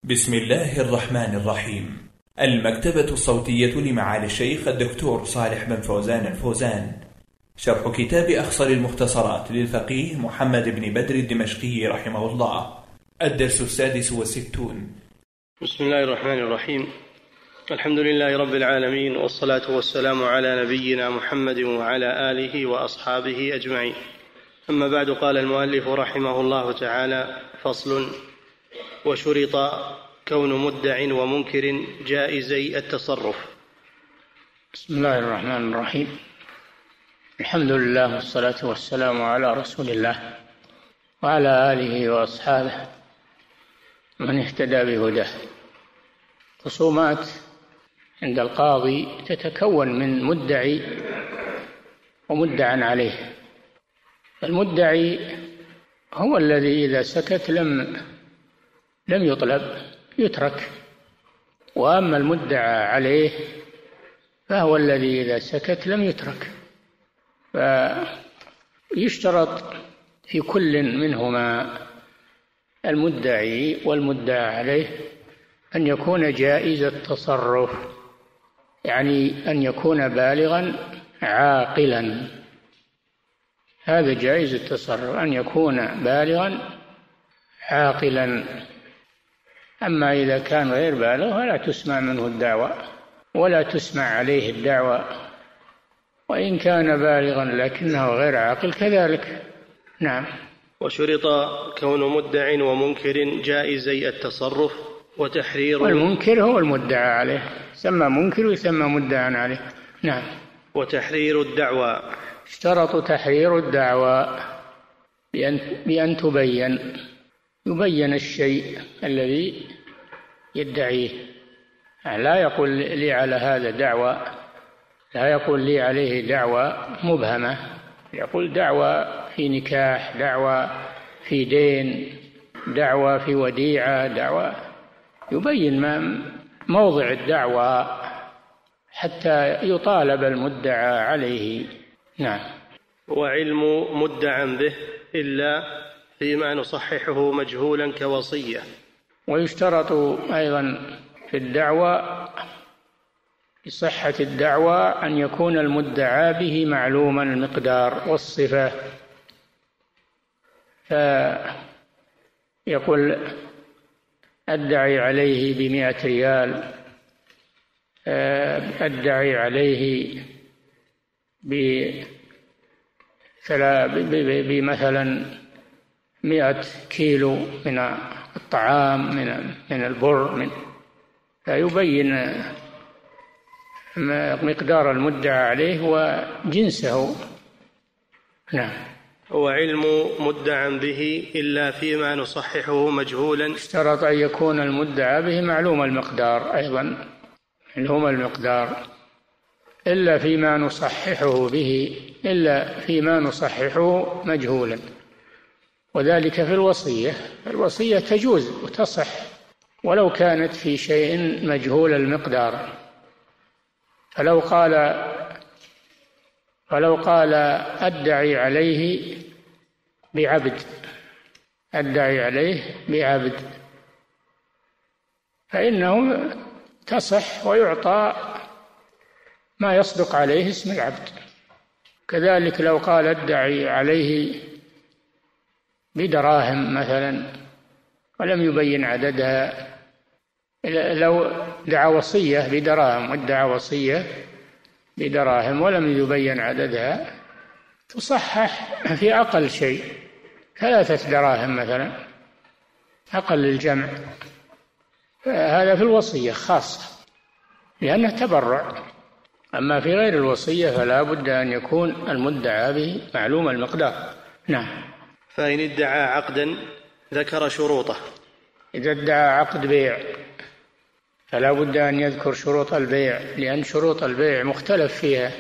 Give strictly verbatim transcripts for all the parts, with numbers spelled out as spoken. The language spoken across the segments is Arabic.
بسم الله الرحمن الرحيم. المكتبة الصوتية لمعالي الشيخ الدكتور صالح بن فوزان الفوزان، شرح كتاب أخصر المختصرات للفقيه محمد بن بدر الدمشقي رحمه الله، الدرس السادس والستون. بسم الله الرحمن الرحيم. الحمد لله رب العالمين، والصلاة والسلام على نبينا محمد وعلى آله وأصحابه أجمعين. أما بعد، قال المؤلف رحمه الله تعالى: فصل: وشرط كون مدع ومنكر جائزي التصرف. بسم الله الرحمن الرحيم. الحمد لله والصلاة والسلام على رسول الله وعلى آله وأصحابه من اهتدى بهداه. خصومات عند القاضي تتكون من مدعي ومدعى عليه. المدعي هو الذي إذا سكت لم لم يطلب، يترك، وأما المدعى عليه فهو الذي إذا سكت لم يترك. فيشترط في كل منهما، المدعي والمدعى عليه، أن يكون جائز التصرف، يعني أن يكون بالغا عاقلا. هذا جائز التصرف، أن يكون بالغا عاقلا. أما إذا كان غير بالغ فلا تسمع منه الدعوى ولا تسمع عليه الدعوى، وإن كان بالغا لكنه غير عاقل كذلك. نعم. وشرط كون مدع ومنكر جائزي التصرف وتحرير. والمنكر هو المدعى عليه، يسمى منكر ويسمى مدعى عليه. نعم. وتحرير الدعوى. اشترط تحرير الدعوى بأن, بأن تبين يبين الشيء الذي يدعيه. لا يقول لي على هذا دعوى، لا يقول لي عليه دعوى مبهمة، يقول دعوى في نكاح، دعوى في دين، دعوى في وديعة، دعوى. يبين ما موضع الدعوى حتى يطالب المدعى عليه. نعم. وعلم مدعى به إلا فيما نصححه مجهولا كوصية. ويشترط أيضا في الدعوى، بصحة الدعوى، أن يكون المدعى به معلوما المقدار والصفة. فيقول أدعي عليه بمئة ريال، أدعي عليه بمثلا مئة كيلو من الطعام، من من البر، من فيبين مقدار المدعى عليه وجنسه. نعم. وعلم مدعى به إلا فيما نصححه مجهولا. اشترط أن يكون المدعى به معلوم المقدار أيضا، معلوم المقدار، إلا فيما نصححه به، إلا فيما نصححه مجهولا. وذلك في الوصية. الوصية تجوز وتصح ولو كانت في شيء مجهول المقدار. فلو قال فلو قال أدعي عليه بعبد، أدعي عليه بعبد، فإنه تصح ويعطى ما يصدق عليه اسم العبد. كذلك لو قال أدعي عليه بدراهم مثلا ولم يبين عددها، لو دعا وصية بدراهم وادعى وصية بدراهم ولم يبين عددها، تصحح في أقل شيء، ثلاثة دراهم مثلا، أقل الجمع. هذا في الوصية خاصة لأنه تبرع. أما في غير الوصية فلا بد أن يكون المدعى به معلوم المقدار. نعم. فإن ادعى عقدا ذكر شروطه. إذا ادعى عقد بيع فلا بد أن يذكر شروط البيع، لأن شروط البيع مختلف فيها،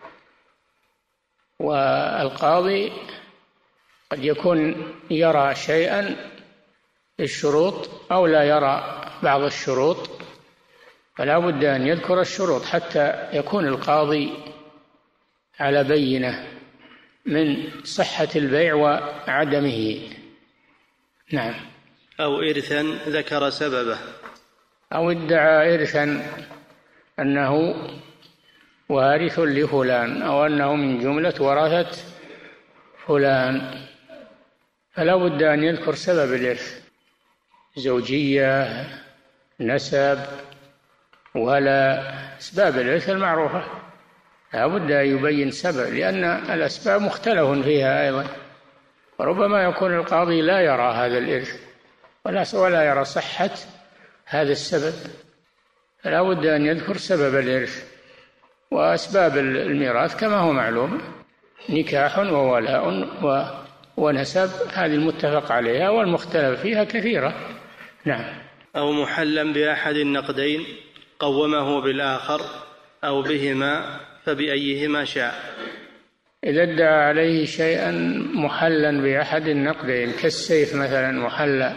والقاضي قد يكون يرى شيئا في الشروط أو لا يرى بعض الشروط، فلا بد أن يذكر الشروط حتى يكون القاضي على بينة من صحة البيع وعدمه. نعم. أو إرثا ذكر سببه، أو ادعى إرثا أنه وارث لفلان أو أنه من جملة ورثة فلان، فلا بد أن يذكر سبب الإرث، زوجية، نسب، ولا أسباب الإرث المعروفة، لا بد أن يبين سبب، لأن الأسباب مختلف فيها أيضا، وربما يكون القاضي لا يرى هذا الإرث ولا ولا يرى صحة هذا السبب، فلا بد أن يذكر سبب الإرث. وأسباب الميراث كما هو معلوم، نكاح وولاء ونسب، هذه المتفق عليها، والمختلف فيها كثيرة. نعم. أو محلا بأحد النقدين قومه بالآخر أو بهما فبأيهما شاء. إذا ادعى عليه شيئا محلا بأحد النقدين كالسيف مثلا محلى،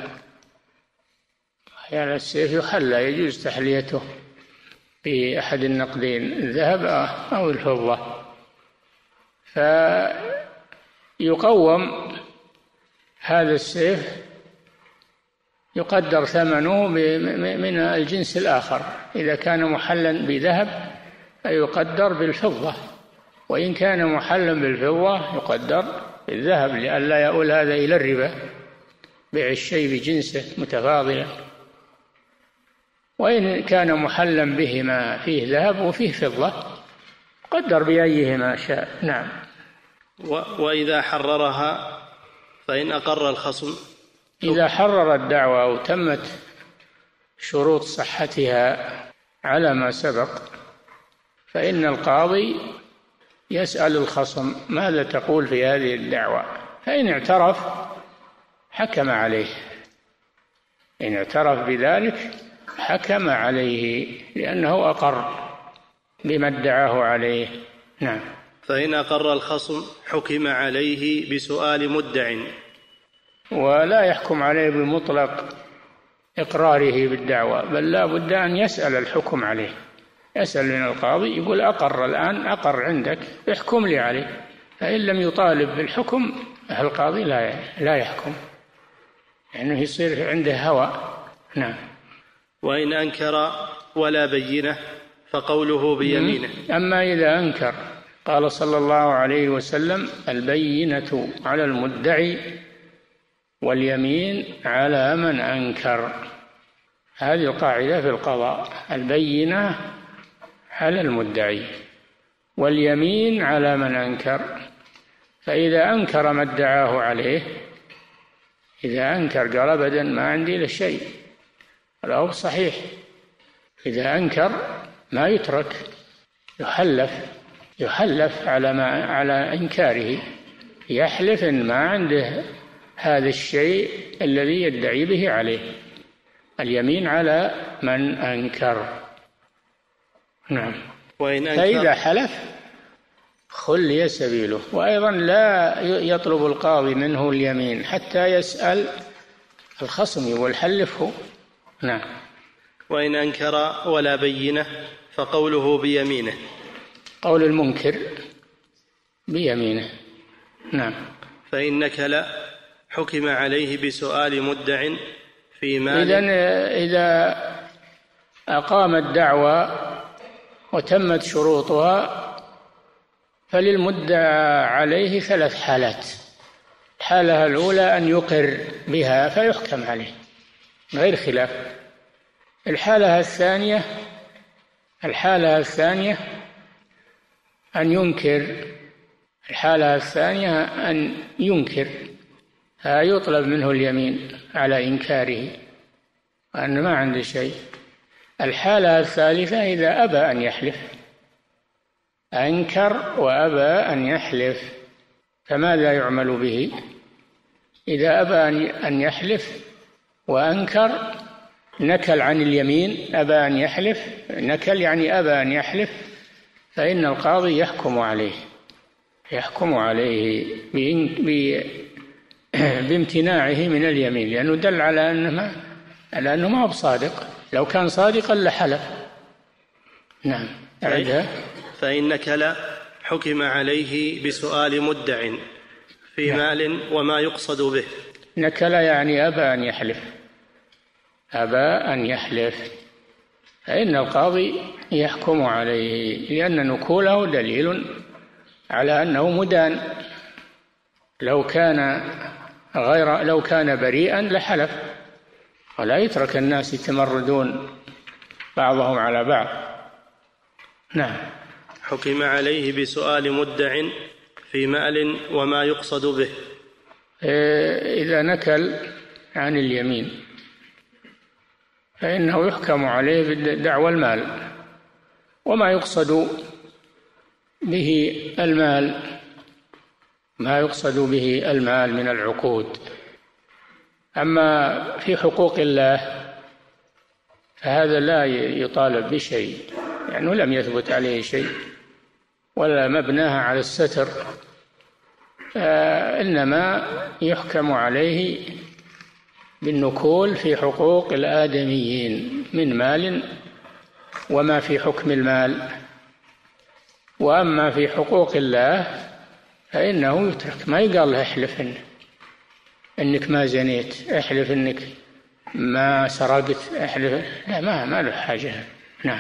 يعني السيف يحلى، يجوز تحليته بأحد النقدين، الذهب أو الفضة، فيقوم هذا السيف، يقدر ثمنه من الجنس الآخر، إذا كان محلا بذهب فيقدر بالفضة، وإن كان محلا بالفضة يقدر بالذهب، لئلا يؤول هذا إلى الربا، بيع الشيء بجنسه متفاضلا. وإن كان محلا بهما فيه ذهب وفيه فضة قدر بأيهما شاء. نعم. وإذا حررها فإن أقر الخصم، إذا حرر الدعوة وتمت شروط صحتها على ما سبق، فإن القاضي يسأل الخصم ماذا تقول في هذه الدعوة، فإن اعترف حكم عليه، إن اعترف بذلك حكم عليه لأنه أقر بما ادعاه عليه. نعم. فإن أقر الخصم حكم عليه بسؤال مدع، ولا يحكم عليه بمطلق إقراره بالدعوة، بل لا بد أن يسأل الحكم عليه، يسأل من القاضي، يقول أقر الآن، أقر عندك، احكم لي عليه، فإن لم يطالب بالحكم القاضي لا لا يحكم، لأنه يصير عنده هوى. نعم. وإن أنكر ولا بينة فقوله بيمينه. أما إذا أنكر، قال صلى الله عليه وسلم البينة على المدعي واليمين على من أنكر، هذه القاعدة في القضاء، البينة على المدعي واليمين على من أنكر، فإذا أنكر ما ادعاه عليه، إذا أنكر قال أبدا ما عندي له شيء، هذا صحيح، إذا أنكر ما يترك، يحلف يحلف على ما على إنكاره، يحلف إن ما عنده هذا الشيء الذي يدعي به عليه، اليمين على من أنكر. نعم. وإن أنكر فإذا حلف خلي سبيله، وأيضا لا يطلب القاضي منه اليمين حتى يسأل الخصم يقول حلفه. نعم. وإن أنكر ولا بينة فقوله بيمينه، قول المنكر بيمينه. نعم. فإن نكل حكم عليه بسؤال مدع في مال. إذن إذا أقام الدعوة وتمت شروطها فللمدعى عليه ثلاث حالات، الحالة الأولى أن يقر بها فيحكم عليه غير خلاف، الحالة الثانية الحالة الثانية أن ينكر الحالة الثانية أن ينكر فيطلب منه اليمين على إنكاره وأن ما عنده شيء. الحالة الثالثة إذا أبى أن يحلف، أنكر وأبى أن يحلف، فماذا يعمل به؟ إذا أبى أن يحلف وأنكر نكل عن اليمين، أبى أن يحلف نكل يعني أبى أن يحلف، فإن القاضي يحكم عليه يحكم عليه بامتناعه من اليمين، لأنه دل على أنه على أنه ما هو بصادق، لو كان صادقا لحلف. نعم. أعدها. فإن نكل حكم عليه بسؤال مدع في نعم. مال وما يقصد به. نكل يعني أبى أن يحلف، أبى أن يحلف، فإن القاضي يحكم عليه، لأن نكوله دليل على أنه مدان. لو كان غير لو كان بريئا لحلف، ولا يترك الناس يتمردون بعضهم على بعض. نعم. حكم عليه بسؤال مدع في مال وما يقصد به. إذا نكل عن اليمين فإنه يحكم عليه بدعوى المال وما يقصد به المال، ما يقصد به المال من العقود. أما في حقوق الله فهذا لا يطالب بشيء، يعني لم يثبت عليه شيء ولا مبناها على الستر، إنما يحكم عليه بالنكول في حقوق الآدميين من مال وما في حكم المال. وأما في حقوق الله فإنه يترك، ما يقال له احلف إن إنك ما زنيت، احلف إنك ما سرقت، احلف، لا، ما ما له حاجة. نعم.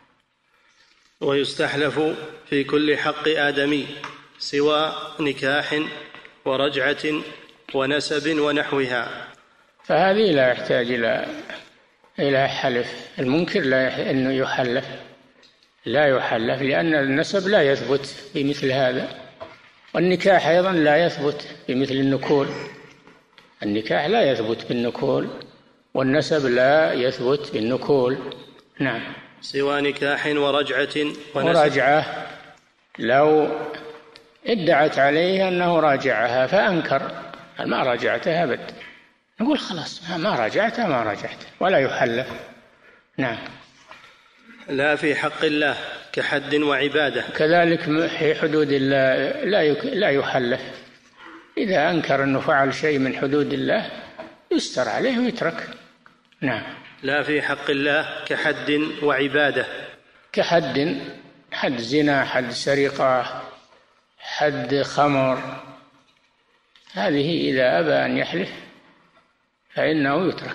ويستحلف في كل حق آدمي سوى نكاح ورجعة ونسب ونحوها، فهذه لا يحتاج إلى إلى حلف. المنكر لا يح... إنه يحلف، لا يحلف، لأن النسب لا يثبت بمثل هذا، والنكاح أيضا لا يثبت بمثل النكول. النكاح لا يثبت بالنكول، والنسب لا يثبت بالنكول. نعم. سوى نكاح ورجعة ونسب. ورجعة، لو ادعت عليه أنه راجعها فأنكر، ما راجعتها أبدا، نقول خلاص ما راجعتها ما راجعتها، ولا يحلف. نعم. لا في حق الله كحد وعبادة. كذلك في حدود الله لا لا يحلف. إذا أنكر أنه فعل شيء من حدود الله يستر عليه ويترك. نعم. لا في حق الله كحد وعبادة. كحد، حد زنا، حد سرقة، حد خمر، هذه إذا أبى أن يحلف فإنه يترك.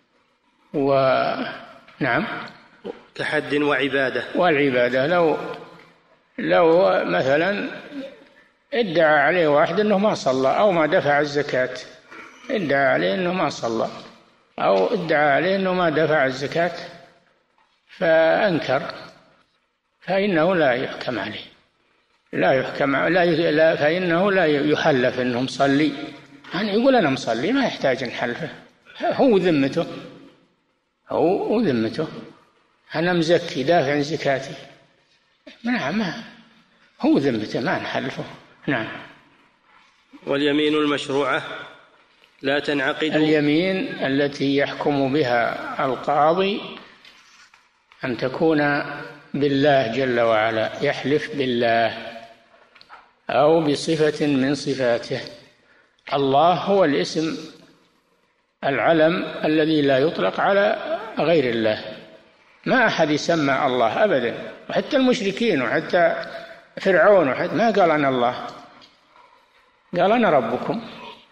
ونعم. كحد وعبادة. والعبادة، لو لو مثلا ادعى عليه واحد أنه ما صلى أو ما دفع الزكاة، ادعى عليه أنه ما صلى أو ادعى عليه أنه ما دفع الزكاة فأنكر، فإنه لا يحكم عليه، لا يحكم لا, لا فإنه لا يحلف أنه مصلي. يعني يقول أنا مصلي ما يحتاج نحلفه، هو ذمته، هو ذمته، أنا مزكي دافع عن زكاتي، نعم، ما هو ذمته، ما نحلفه. نعم. واليمين المشروعة لا تنعقد. اليمين التي يحكم بها القاضي أن تكون بالله جل وعلا، يحلف بالله أو بصفة من صفاته. الله هو الاسم العلم الذي لا يطلق على غير الله، ما أحد يسمى الله أبدا، وحتى المشركين وحتى فرعون وحتى ما قال أنا الله، قال أنا ربكم.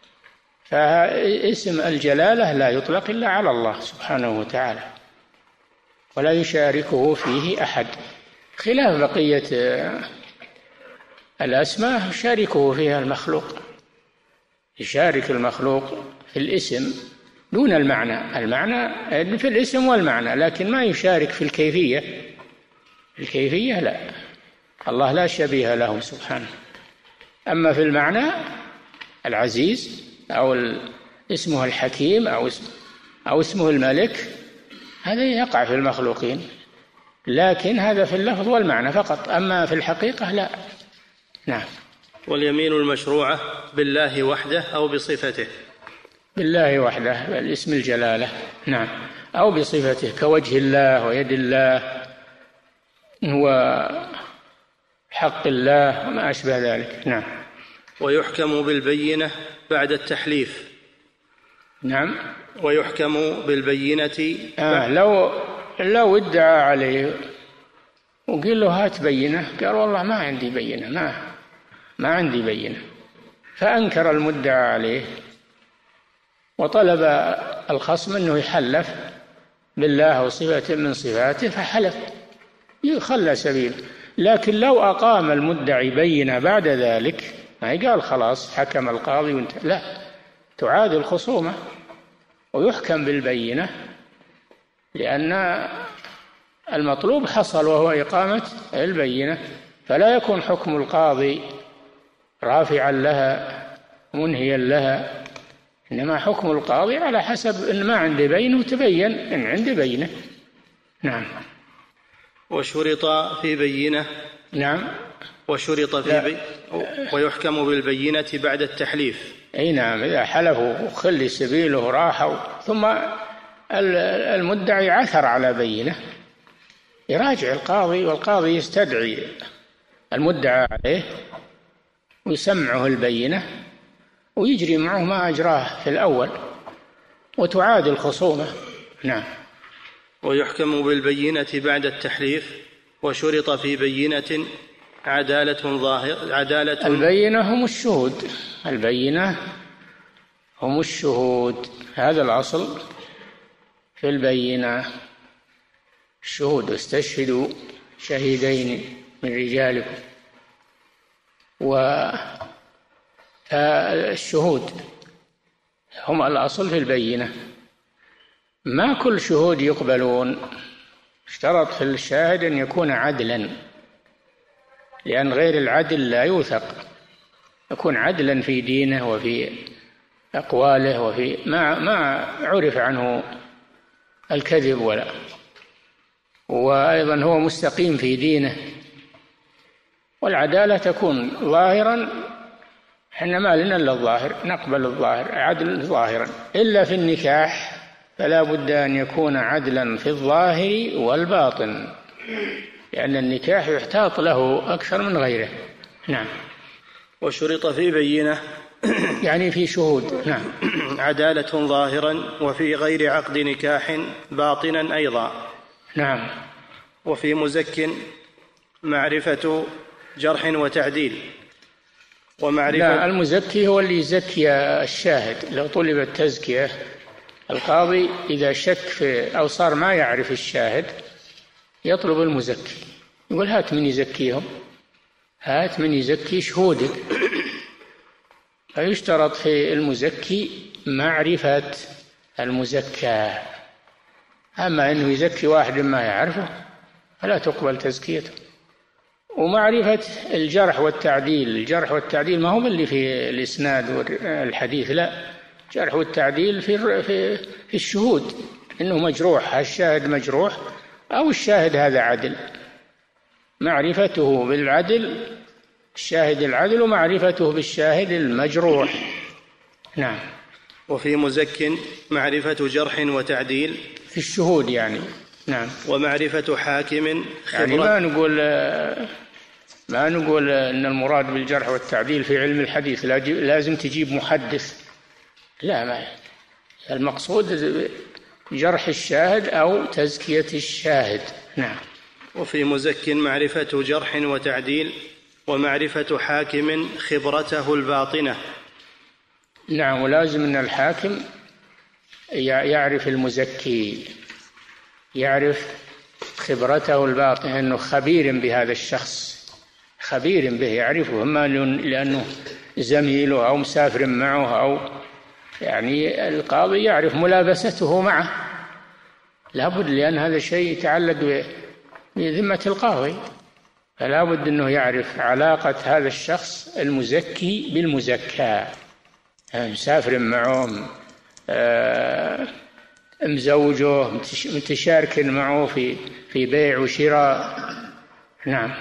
فاسم الجلالة لا يطلق إلا على الله سبحانه وتعالى، ولا يشاركه فيه أحد، خلاف بقية الأسماء يشاركه فيها المخلوق، يشارك المخلوق في الاسم دون المعنى، المعنى في الاسم والمعنى، لكن ما يشارك في الكيفية. الكيفية لا، الله لا شبيه له سبحانه. أما في المعنى العزيز أو اسمه الحكيم أو أو اسمه الملك، هذا يقع في المخلوقين، لكن هذا في اللفظ والمعنى فقط، أما في الحقيقة لا. نعم. واليمين المشروعة بالله وحده أو بصفته. بالله وحده بالاسم الجلالة، نعم، أو بصفته كوجه الله ويد الله وحق الله وما أشبه ذلك. نعم. ويحكم بالبينة بعد التحليف. نعم. ويحكم بالبينة. آه لو لو ادعى عليه وقيل له هات بينة، قال والله ما عندي بينة، ما ما عندي بينة، فأنكر المدعى عليه وطلب الخصم أنه يحلف، بالله أو صفة من صفاته فحلف يخلى سبيله. لكن لو أقام المدعي بينة بعد ذلك ما قال خلاص حكم القاضي وانتهى، لا، تعاد الخصومة ويحكم بالبينة، لأن المطلوب حصل وهو إقامة البينة، فلا يكون حكم القاضي رافعا لها منهيا لها، إنما حكم القاضي على حسب إن ما عنده بينة وتبين إن عنده بينة. نعم. وشرط في بينة. نعم. وشرط في بي... ويحكم بالبينة بعد التحليف. أي نعم، إذا حلفوا وخلي سبيله راحوا ثم المدعي عثر على بينة يراجع القاضي، والقاضي يستدعي المدعى عليه ويسمعه البينة ويجري معه ما أجراه في الأول وتعاد الخصومة. نعم. ويحكم بالبينة بعد التحليف. وشرط في بينة عدالة ظاهر عدالة البينة هم الشهود، البينة هم الشهود، هذا الأصل في البينة، الشهود استشهدوا شهيدين من رجالكم. والشهود هم الأصل في البينة، ما كل شهود يقبلون، اشترط في الشاهد أن يكون عدلا، لأن غير العدل لا يوثق، يكون عدلا في دينه وفي أقواله وفي ما ما عرف عنه الكذب ولا، وأيضا هو مستقيم في دينه. والعدالة تكون ظاهرا، احنا ما لنا إلا الظاهر، نقبل الظاهر، عدل ظاهرا، إلا في النكاح فلا بد أن يكون عدلا في الظاهر والباطن، لأن النكاح يحتاط له أكثر من غيره. نعم. وشرط في بينة يعني في شهود. نعم. عدالة ظاهرا، وفي غير عقد نكاح باطنا أيضا. نعم. وفي مزك معرفة جرح وتعديل. ومعرفة لا، المزكي هو اللي يزكي الشاهد. لو طلب التزكية القاضي إذا شك في أو صار ما يعرف الشاهد يطلب المزكي، يقول هات من يزكيهم، هات من يزكي شهودك. فيشترط في المزكي معرفة المزكى، أما أنه يزكي واحد ما يعرفه فلا تقبل تزكيته. ومعرفة الجرح والتعديل، الجرح والتعديل ما هو اللي في الإسناد والحديث، لا، الجرح والتعديل في في في الشهود، إنه مجروح، الشاهد مجروح أو الشاهد هذا عدل، معرفته بالعدل، الشاهد العدل، ومعرفته بالشاهد المجروح. نعم. وفي مزك معرفة جرح وتعديل في الشهود يعني. نعم. ومعرفة حاكم خبرة. يعني ما نقول ما نقول أن المراد بالجرح والتعديل في علم الحديث لازم تجيب محدث، لا، ما المقصود جرح الشاهد أو تزكية الشاهد. نعم. وفي مزك معرفة جرح وتعديل، ومعرفة حاكم خبرته الباطنة. نعم. ولازم أن الحاكم يعرف المزكي، يعرف خبرته الباطنة، أنه خبير بهذا الشخص، خبير به، يعرفه، إما لأنه زميله أو مسافر معه، أو يعني القاضي يعرف ملابسته معه، لابد، لأن هذا شيء يتعلق بذمة القاضي، فلا بد أنه يعرف علاقة هذا الشخص المزكي بالمزكى، مسافر معه، مزوجه، متشارك معه في في بيع وشراء. نعم.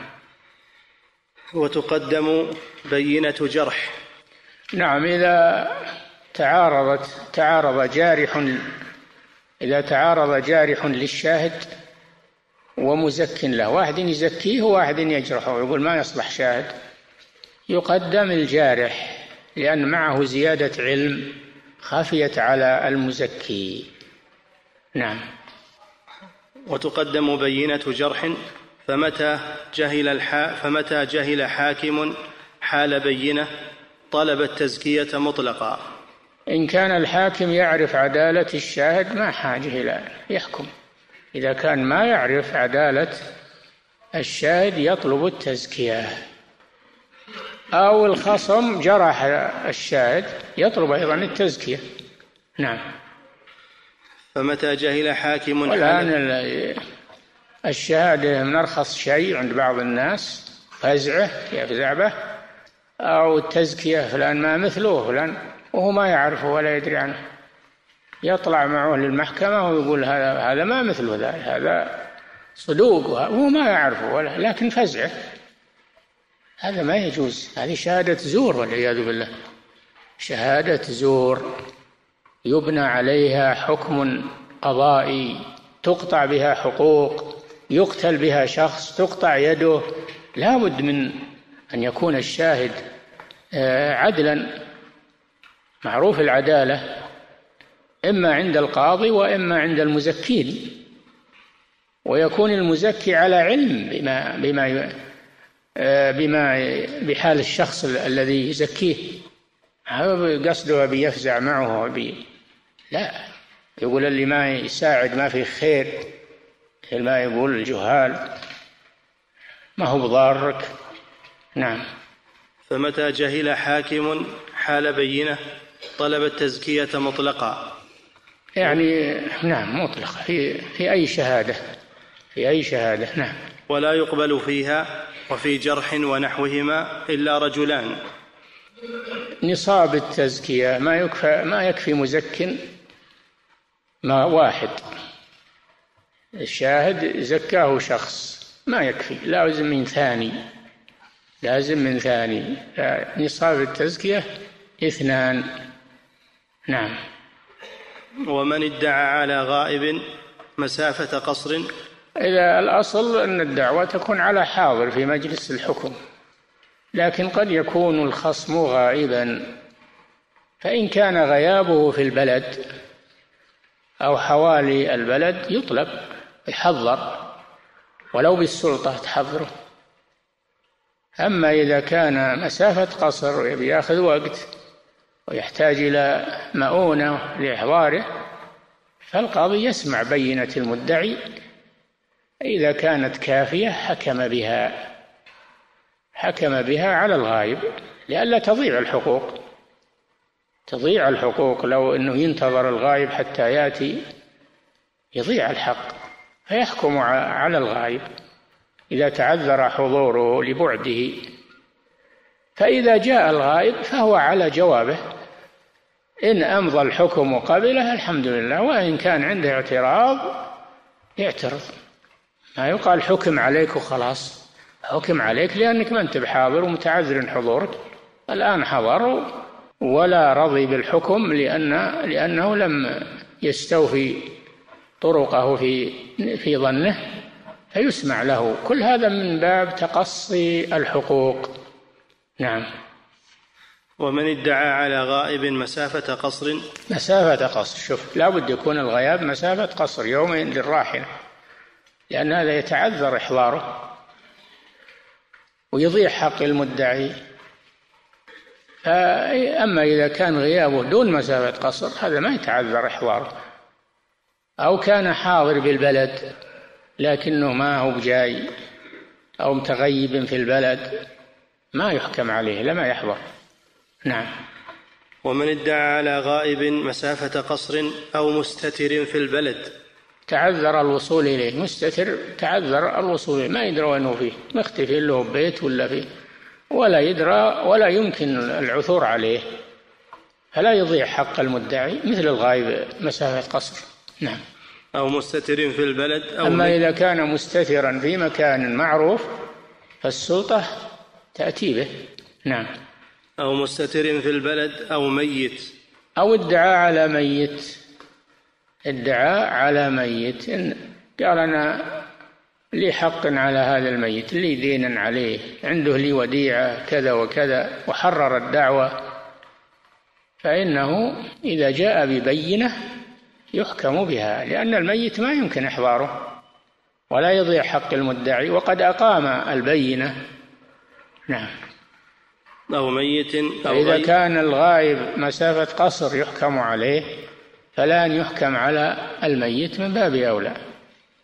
وتقدم بينة جرح. نعم. إذا تعارضت تعارض جارح إذا تعارض جارح للشاهد ومزك له، واحد يزكيه وواحد يجرحه، يقول ما يصلح شاهد، يقدم الجارح لأن معه زيادة علم خفيت على المزكي. نعم. وتقدم بينة جرح، فمتى جهل الحا فمتى جهل حاكم حال بينة طلب التزكية مطلقا. إن كان الحاكم يعرف عدالة الشاهد ما حاجة إلى يحكم، إذا كان ما يعرف عدالة الشاهد يطلب التزكية، أو الخصم جرح الشاهد يطلب أيضا التزكية. نعم. فمتى جهل حاكم والآن الشهادة من أرخص شيء عند بعض الناس، فزعه يفزع به، أو التزكية فلان ما مثله فلان وهو ما يعرفه ولا يدري عنه، يطلع معه للمحكمة ويقول هذا هذا ما مثله ذا، هذا صدوق وهو ما يعرفه ولا، لكن فزعه، هذا ما يجوز. هذه شهادة زور والعياذ بالله، شهادة زور يبنى عليها حكم قضائي، تقطع بها حقوق، يقتل بها شخص، تقطع يده. لا بد من أن يكون الشاهد عدلا معروف العدالة، إما عند القاضي وإما عند المزكين، ويكون المزكي على علم بما بما بما بحال الشخص الذي يزكيه، قصده بيفزع معه بي. لا، يقول اللي ما يساعد ما فيه خير، ما يقول الجهال ما هو بضارك. نعم. فمتى جهل حاكم حال بينة طلب التزكية مطلقا، يعني نعم مطلقة في في أي شهادة، في أي شهادة. نعم. ولا يقبل فيها وفي جرح ونحوهما إلا رجلان. نصاب التزكية ما يكفي ما يكفي مزك ما واحد، الشاهد زكاه شخص ما يكفي، لازم من ثاني، لازم من ثاني. نصاب التزكية اثنان. نعم. ومن ادعى على غائب مسافة قصر، إذا الأصل أن الدعوة تكون على حاضر في مجلس الحكم، لكن قد يكون الخصم غائبا، فإن كان غيابه في البلد أو حوالي البلد يطلب يحضر، ولو بالسلطة تحضره. أما إذا كان مسافة قصر يأخذ وقت ويحتاج إلى مؤونة لإحضاره، فالقاضي يسمع بينة المدعي، إذا كانت كافية حكم بها، حكم بها على الغائب، لئلا تضيع الحقوق، تضيع الحقوق. لو أنه ينتظر الغائب حتى يأتي يضيع الحق، فيحكم على الغائب إذا تعذر حضوره لبعده. فإذا جاء الغائب فهو على جوابه، إن أمضى الحكم وقبله الحمد لله، وإن كان عنده اعتراض يعترض. ما يقال حكم عليك وخلاص، حكم عليك لأنك ما أنت بحاضر ومتعذر حضورك. الآن حضر ولا رضي بالحكم لأن لأنه لم يستوفي طرقه في في ظنه، فيسمع له. كل هذا من باب تقصي الحقوق. نعم. ومن ادعى على غائب مسافة قصر، مسافة قصر، شوف لا بد يكون الغياب مسافة قصر يومين للراحلة، لأن هذا يتعذر إحضاره ويضيع حق المدعي. أما إذا كان غيابه دون مسافة قصر هذا ما يتعذر إحضاره، أو كان حاضر بالبلد لكنه ما هو بجاي أو متغيب في البلد ما يحكم عليه، لما يحضر. نعم. ومن ادعى على غائب مسافة قصر أو مستتر في البلد، تعذر الوصول إليه، مستتر تعذر الوصول إليه، ما يدرى وينه فيه، مختفي له بيت ولا فيه، ولا يدرى ولا يمكن العثور عليه، فلا يضيع حق المدعي مثل الغائب مسافة قصر. نعم. أو مستتر في البلد. أو أما إذا كان مستترا في مكان معروف فالسلطة تأتي به. نعم. أو مستتر في البلد أو ميت، أو ادعى على ميت، ادعى على ميت إن قال أنا لي حق على هذا الميت، لي دينا عليه، عنده لي وديعة كذا وكذا، وحرر الدعوة، فإنه إذا جاء ببينة يحكم بها، لأن الميت ما يمكن إحضاره ولا يضيع حق المدعي وقد أقام البينة. نعم. أو ميت أو إذا غيب. كان الغائب مسافة قصر يحكم عليه، فلا أن يحكم على الميت من باب أولى.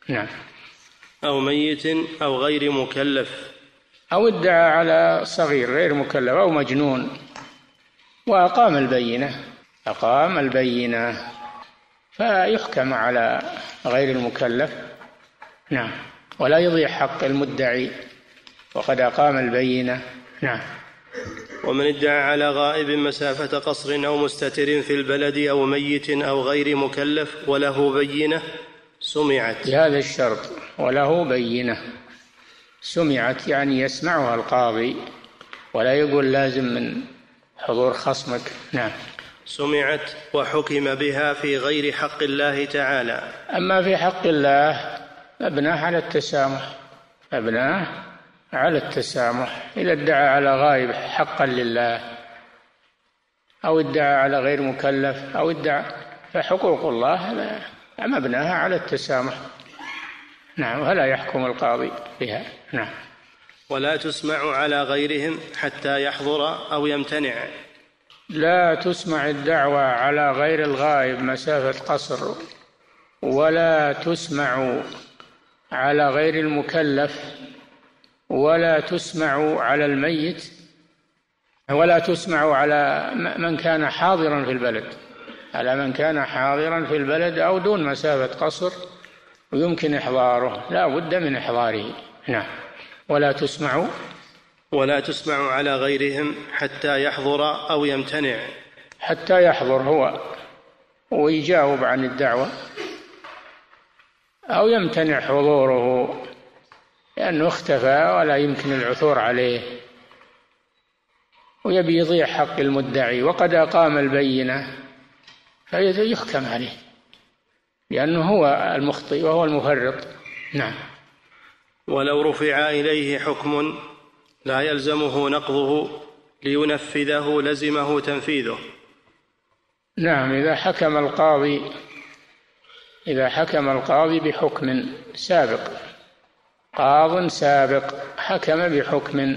نعم. أو ميت أو غير مكلف، أو ادعى على صغير غير مكلف أو مجنون وأقام البينة أقام البينة فيحكم على غير المكلف. نعم. ولا يضيع حق المدعي وقد أقام البينة. نعم. ومن ادعى على غائب مسافة قصر أو مستتر في البلد أو ميت أو غير مكلف وله بينة سمعت، بهذا الشرط وله بينة، سمعت يعني يسمعها القاضي ولا يقول لازم من حضور خصمك. نعم. سمعت وحكم بها في غير حق الله تعالى. أما في حق الله مبناه على التسامح، مبناه على التسامح. إذا ادعى على غائب حقا لله أو ادعى على غير مكلف أو ادعى فحقوق الله مبناها على التسامح. نعم. ولا يحكم القاضي بها. نعم. ولا تسمع على غيرهم حتى يحضر أو يمتنع. لا تسمع الدعوى على غير الغائب مسافة قصر، ولا تسمع على غير المكلف، ولا تسمع على الميت، ولا تسمع على من كان حاضرا في البلد، على من كان حاضرا في البلد أو دون مسافة قصر ويمكن إحضاره، لا بد من إحضاره. نعم. ولا تسمع ولا تسمع على غيرهم حتى يحضر أو يمتنع. حتى يحضر هو ويجاوب عن الدعوة أو يمتنع حضوره لأنه اختفى ولا يمكن العثور عليه ويبي يضيع حق المدعي وقد أقام البينة فيحكم عليه لأنه هو المخطئ وهو المفرط. نعم. ولو رفع إليه حكم لا يلزمه نقضه لينفذه لزمه تنفيذه. نعم. إذا حكم القاضي إذا حكم القاضي بحكم سابق، قاض سابق حكم بحكم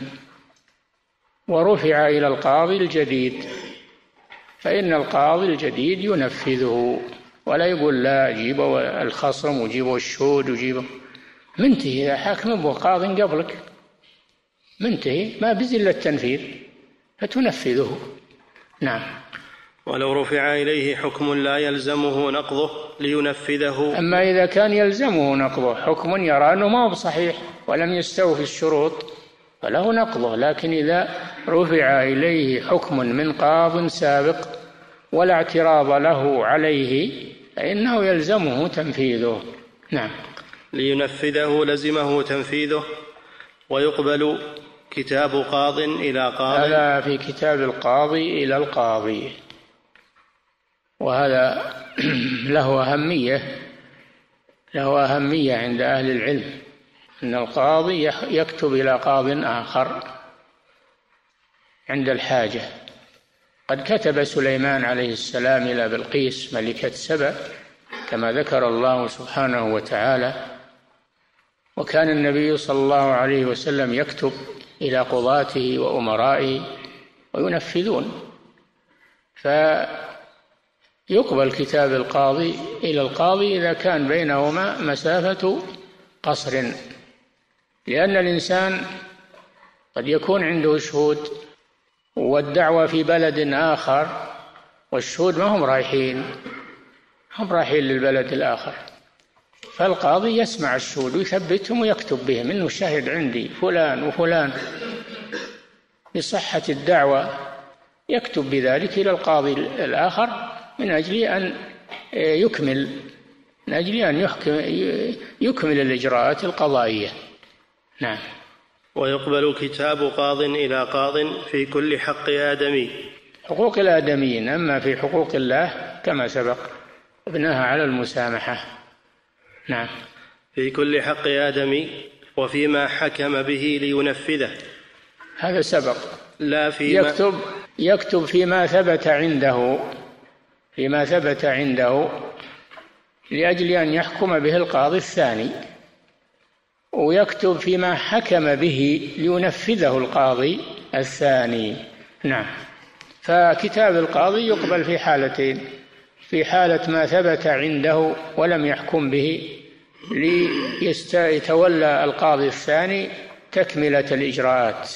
ورفع إلى القاضي الجديد فإن القاضي الجديد ينفذه ولا يقول لا جيبوا الخصم وجيبوا الشهود وجيبوا. منتهي إذا حكم بقاض قبلك منتهي ما بزل التنفيذ فتنفذه. نعم. ولو رفع إليه حكم لا يلزمه نقضه لينفذه. أما إذا كان يلزمه نقضه حكم يرى أنه ما هو صحيح ولم يستوفي الشروط فله نقضه، لكن إذا رفع إليه حكم من قاض سابق ولا اعتراض له عليه فإنه يلزمه تنفيذه. نعم. لينفذه لزمه تنفيذه. ويقبل كتاب قاض إلى قاض. هذا في كتاب القاضي إلى القاضي، وهذا له أهمية له أهمية عند أهل العلم أن القاضي يكتب إلى قاض آخر عند الحاجة. قد كتب سليمان عليه السلام إلى بلقيس ملكة سبأ كما ذكر الله سبحانه وتعالى، وكان النبي صلى الله عليه وسلم يكتب إلى قضاته وأمرائه وينفذون. فيقبل كتاب القاضي إلى القاضي إذا كان بينهما مسافة قصر، لأن الإنسان قد يكون عنده شهود والدعوة في بلد آخر والشهود ما هم رايحين هم رايحين للبلد الآخر، فالقاضي يسمع الشهود ويثبتهم ويكتب بهم إنه شاهد عندي فلان وفلان لصحة الدعوة، يكتب بذلك إلى القاضي الآخر من أجل أن يكمل من أجل أن يحكم يكمل الإجراءات القضائية. نعم. ويقبل كتاب قاض إلى قاض في كل حق آدمي. حقوق الآدميين، أما في حقوق الله كما سبق ابنها على المسامحة. نعم. في كل حق آدمي وفيما حكم به لينفذه. هذا سبق. لا فيما يكتب يكتب فيما ثبت عنده فيما ثبت عنده لأجل أن يحكم به القاضي الثاني، ويكتب فيما حكم به لينفذه القاضي الثاني. نعم. فكتاب القاضي يقبل في حالتين: في حالة ما ثبت عنده ولم يحكم به ليتولى القاضي الثاني تكملة الإجراءات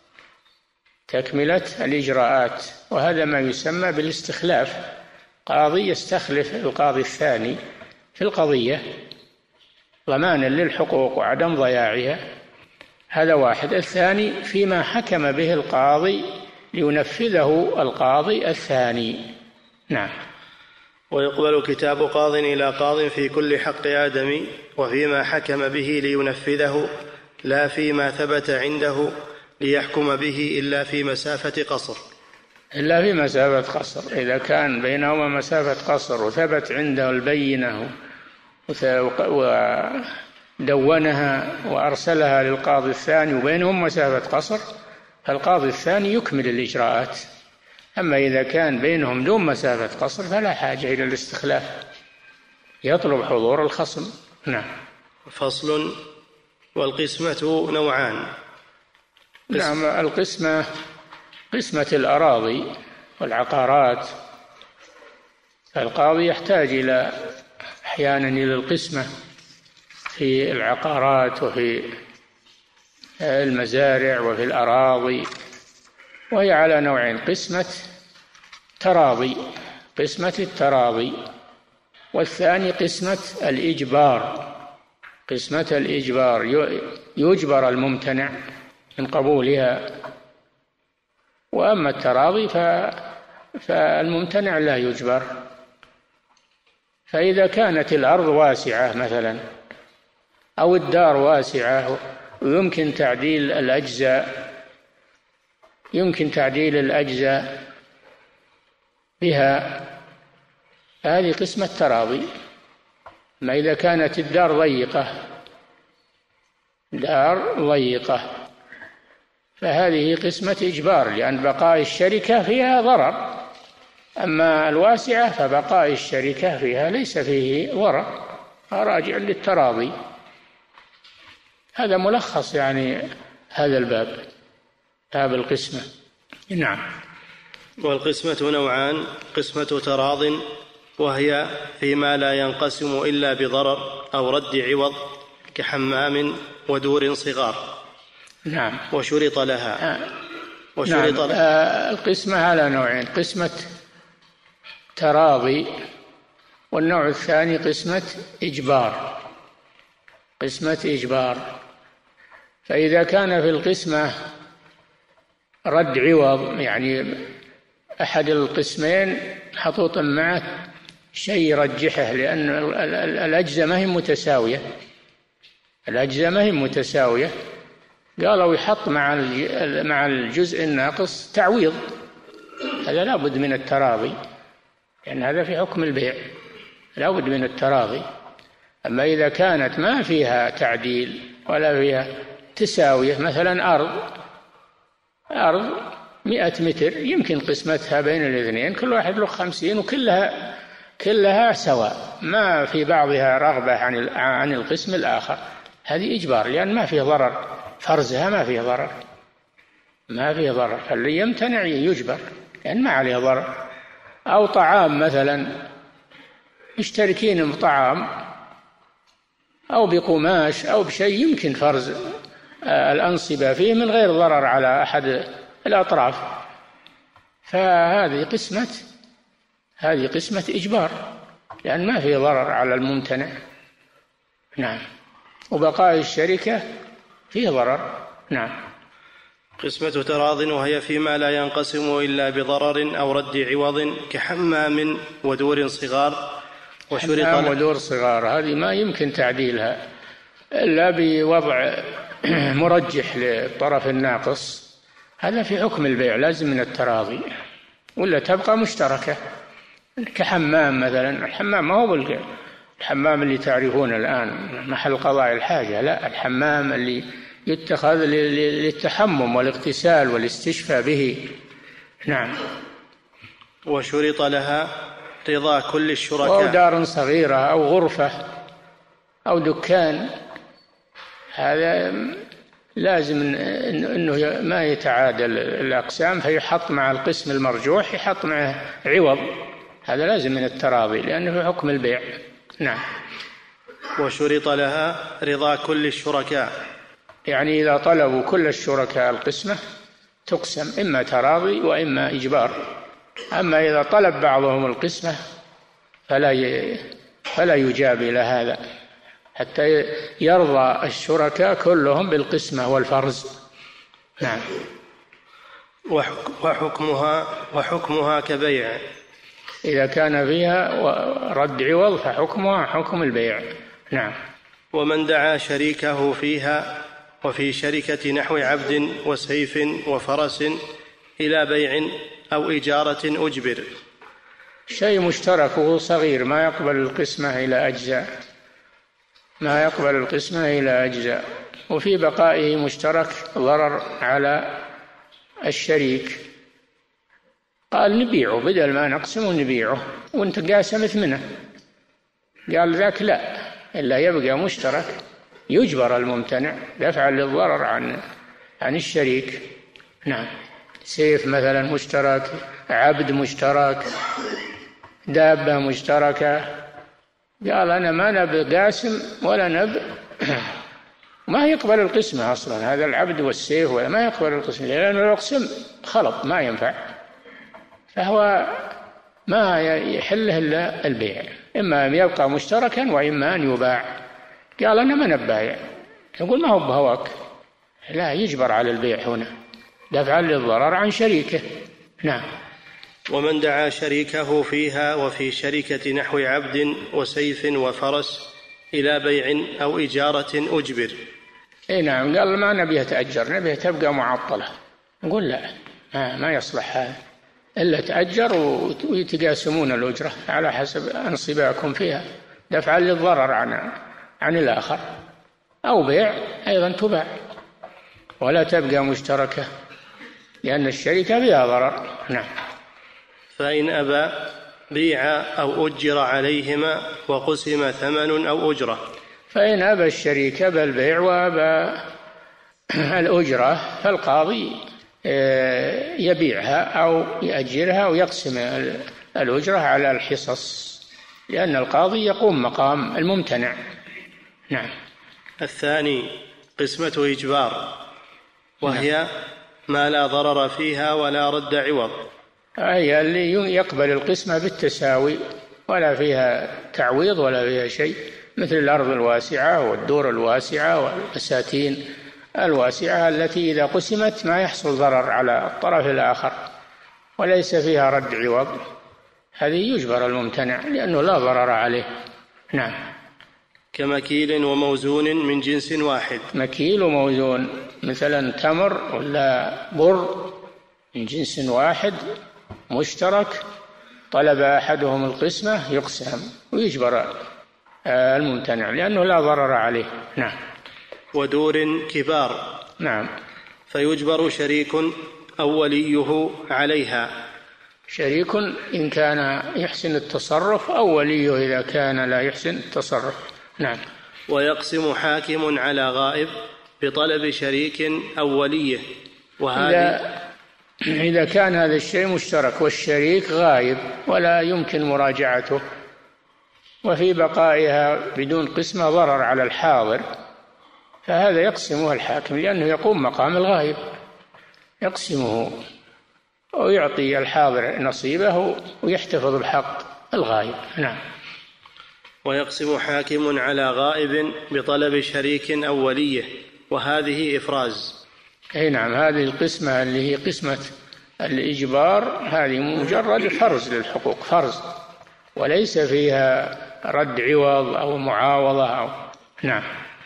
تكملة الإجراءات وهذا ما يسمى بالاستخلاف. قاضي يستخلف القاضي الثاني في القضية ضمانا للحقوق وعدم ضياعها. هذا واحد. الثاني فيما حكم به القاضي لينفذه القاضي الثاني. نعم. ويقبل كتاب قاض إلى قاض في كل حق آدمي وفيما حكم به لينفذه لا فيما ثبت عنده ليحكم به إلا في مسافة قصر. إلا في مسافة قصر. إذا كان بينهما مسافة قصر وثبت عنده البينة ودونها وأرسلها للقاضي الثاني وبينهم مسافة قصر فالقاضي الثاني يكمل الإجراءات. أما إذا كان بينهم دون مسافة قصر فلا حاجة إلى الاستخلاف، يطلب حضور الخصم. نعم. فصل. والقسمة نوعان. نعم. القسمة قسمة الأراضي والعقارات. القاضي يحتاج إلى أحيانا إلى القسمة في العقارات وفي المزارع وفي الأراضي، وهي على نوعين: قسمة تراضي قسمة التراضي والثاني قسمة الإجبار قسمة الإجبار يجبر الممتنع من قبولها. وأما التراضي فالممتنع لا يجبر. فإذا كانت الأرض واسعة مثلا أو الدار واسعة ويمكن تعديل الأجزاء يمكن تعديل الأجزاء بها هذه قسمة تراضي. ما إذا كانت الدار ضيقة دار ضيقة فهذه قسمة إجبار لأن بقاء الشركة فيها ضرر. أما الواسعة فبقاء الشركة فيها ليس فيه ضرر، راجع للتراضي. هذا ملخص يعني هذا الباب، باب القسمة. نعم. والقسمة نوعان: قسمة تراض وهي فيما لا ينقسم إلا بضرر أو رد عوض كحمام ودور صغار. نعم. وشرط لها. وشرط نعم. لها. القسمة على نوعين: قسمة تراضي والنوع الثاني قسمة إجبار قسمة إجبار. فإذا كان في القسمة رد عوض يعني أحد القسمين حطوط معه شيء يرجحه لأن الأجزاء ما هي متساوية الأجزاء ما هي متساوية قالوا يحط مع مع الجزء الناقص تعويض. هذا لا بد من التراضي لأن يعني هذا في حكم البيع، لا بد من التراضي. أما إذا كانت ما فيها تعديل ولا فيها تساوية، مثلا أرض أرض مئة متر يمكن قسمتها بين الاثنين كل واحد له خمسين وكلها كلها سواء، ما في بعضها رغبة عن عن القسم الآخر، هذه إجبار لأن ما فيه ضرر، فرزها ما فيه ضرر ما فيه ضرر فاللي يمتنع يجبر لأن ما عليه ضرر. أو طعام مثلا مشتركين بطعام أو بقماش أو بشيء يمكن فرز الأنصبة فيه من غير ضرر على أحد الأطراف، فهذه قسمة هذه قسمة إجبار لأن ما في ضرر على الممتنع. نعم. وبقاء الشركة فيه ضرر. نعم. قسمة تراض وهي فيما لا ينقسم إلا بضرر أو رد عوض كحمام ودور صغار. وشرط حمام ودور صغار هذه ما يمكن تعديلها إلا بوضع مرجح للطرف الناقص، هذا في حكم البيع لازم من التراضي ولا تبقى مشتركة. كحمام مثلا، الحمام ما هو الحمام اللي تعرفون الآن محل قضاء الحاجة، لا، الحمام اللي يتخذ للتحمم والاغتسال والاستشفاء به. نعم. وشرط لها رضا كل الشركاء. أو دار صغيرة أو غرفة أو دكان، هذا لازم أنه ما يتعادل الأقسام فيحط مع القسم المرجوح يحط معه عوض، هذا لازم من التراضي لأنه في حكم البيع. نعم. وشرط لها رضا كل الشركاء. يعني إذا طلبوا كل الشركاء القسمة تقسم إما تراضي وإما إجبار. أما إذا طلب بعضهم القسمة فلا فلا يجاب إلى هذا حتى يرضى الشركاء كلهم بالقسمة والفرز. نعم. وحكمها وحكمها كبيع. إذا كان فيها رد عوض فحكمها حكم البيع. نعم. ومن دعا شريكه فيها وفي شركة نحو عبد وسيف وفرس إلى بيع أو إجارة أجبر. شيء مشتركه صغير ما يقبل القسمة إلى أجزاء، ما يقبل القسمة إلى أجزاء، وفي بقائه مشترك ضرر على الشريك، قال نبيعه بدل ما نقسمه نبيعه وانت قاسم ثمنه. قال ذاك لا، إلا يبقى مشترك يجبر الممتنع دفعا للضرر عن عن الشريك. نعم. سيف مثلا مشترك، عبد مشترك، دابة مشتركة، قال أنا ما نب قاسم ولا نب ما يقبل القسمة أصلا، هذا العبد والسيف ولا ما يقبل القسمة لأنه لو أقسم خلط ما ينفع، فهو ما يحله إلا البيع، إما أن يبقى مشتركا وإما أن يباع. قال أنا ما نبايع، يقول ما هو بهواك، لا يجبر على البيع هنا دفعا للضرر عن شريكه. نعم. ومن دعا شريكه فيها وفي شركة نحو عبد وسيف وفرس إلى بيع أو إجارة أجبر. إيه نعم. قال ما نبيها تأجر، نبيها تبقى معطلة. نقول لا، ما, ما يصلح هذا إلا تأجر ويتقاسمون الأجرة على حسب أنصباكم فيها دفعا للضرر عن عن الآخر، أو بيع أيضا تباع ولا تبقى مشتركة لأن الشركة فيها ضرر. نعم. فإن أبى بيع أو أجر عليهما وقسم ثمن أو أجرة. فإن أبى الشريك أبى البيع وأبى الأجرة فالقاضي يبيعها أو يأجرها ويقسم الأجرة على الحصص، لأن القاضي يقوم مقام الممتنع. نعم. الثاني قسمة إجبار، وهي ما لا ضرر فيها ولا رد عوض، هي اللي يقبل القسمة بالتساوي ولا فيها تعويض ولا فيها شيء، مثل الأرض الواسعة والدور الواسعة والبساتين الواسعة التي إذا قسمت ما يحصل ضرر على الطرف الآخر وليس فيها رد عوض، هذه يجبر الممتنع لأنه لا ضرر عليه. نعم. كمكيل وموزون من جنس واحد. مكيل وموزون مثلا تمر ولا بر من جنس واحد مشترك، طلب أحدهم القسمة يقسم ويجبر الممتنع لأنه لا ضرر عليه. نعم. ودور كبار. نعم. فيجبر شريك أو وليه عليها. شريك إن كان يحسن التصرف أو وليه إذا كان لا يحسن التصرف. نعم. ويقسم حاكم على غائب بطلب شريك أو وليه. وهذه إذا, إذا كان هذا الشيء مشترك والشريك غائب ولا يمكن مراجعته وفي بقائها بدون قسمة ضرر على الحاضر، فهذا يقسمه الحاكم لأنه يقوم مقام الغائب، يقسمه ويعطي الحاضر نصيبه ويحتفظ بحق الغائب. نعم. ويقسم حاكم على غائب بطلب شريك أو وليه، وهذه إفراز. أي نعم. هذه القسمة اللي هي قسمة الإجبار هذه مجرد فرز للحقوق، فرز وليس فيها رد عوض أو معاوضة أو. نعم.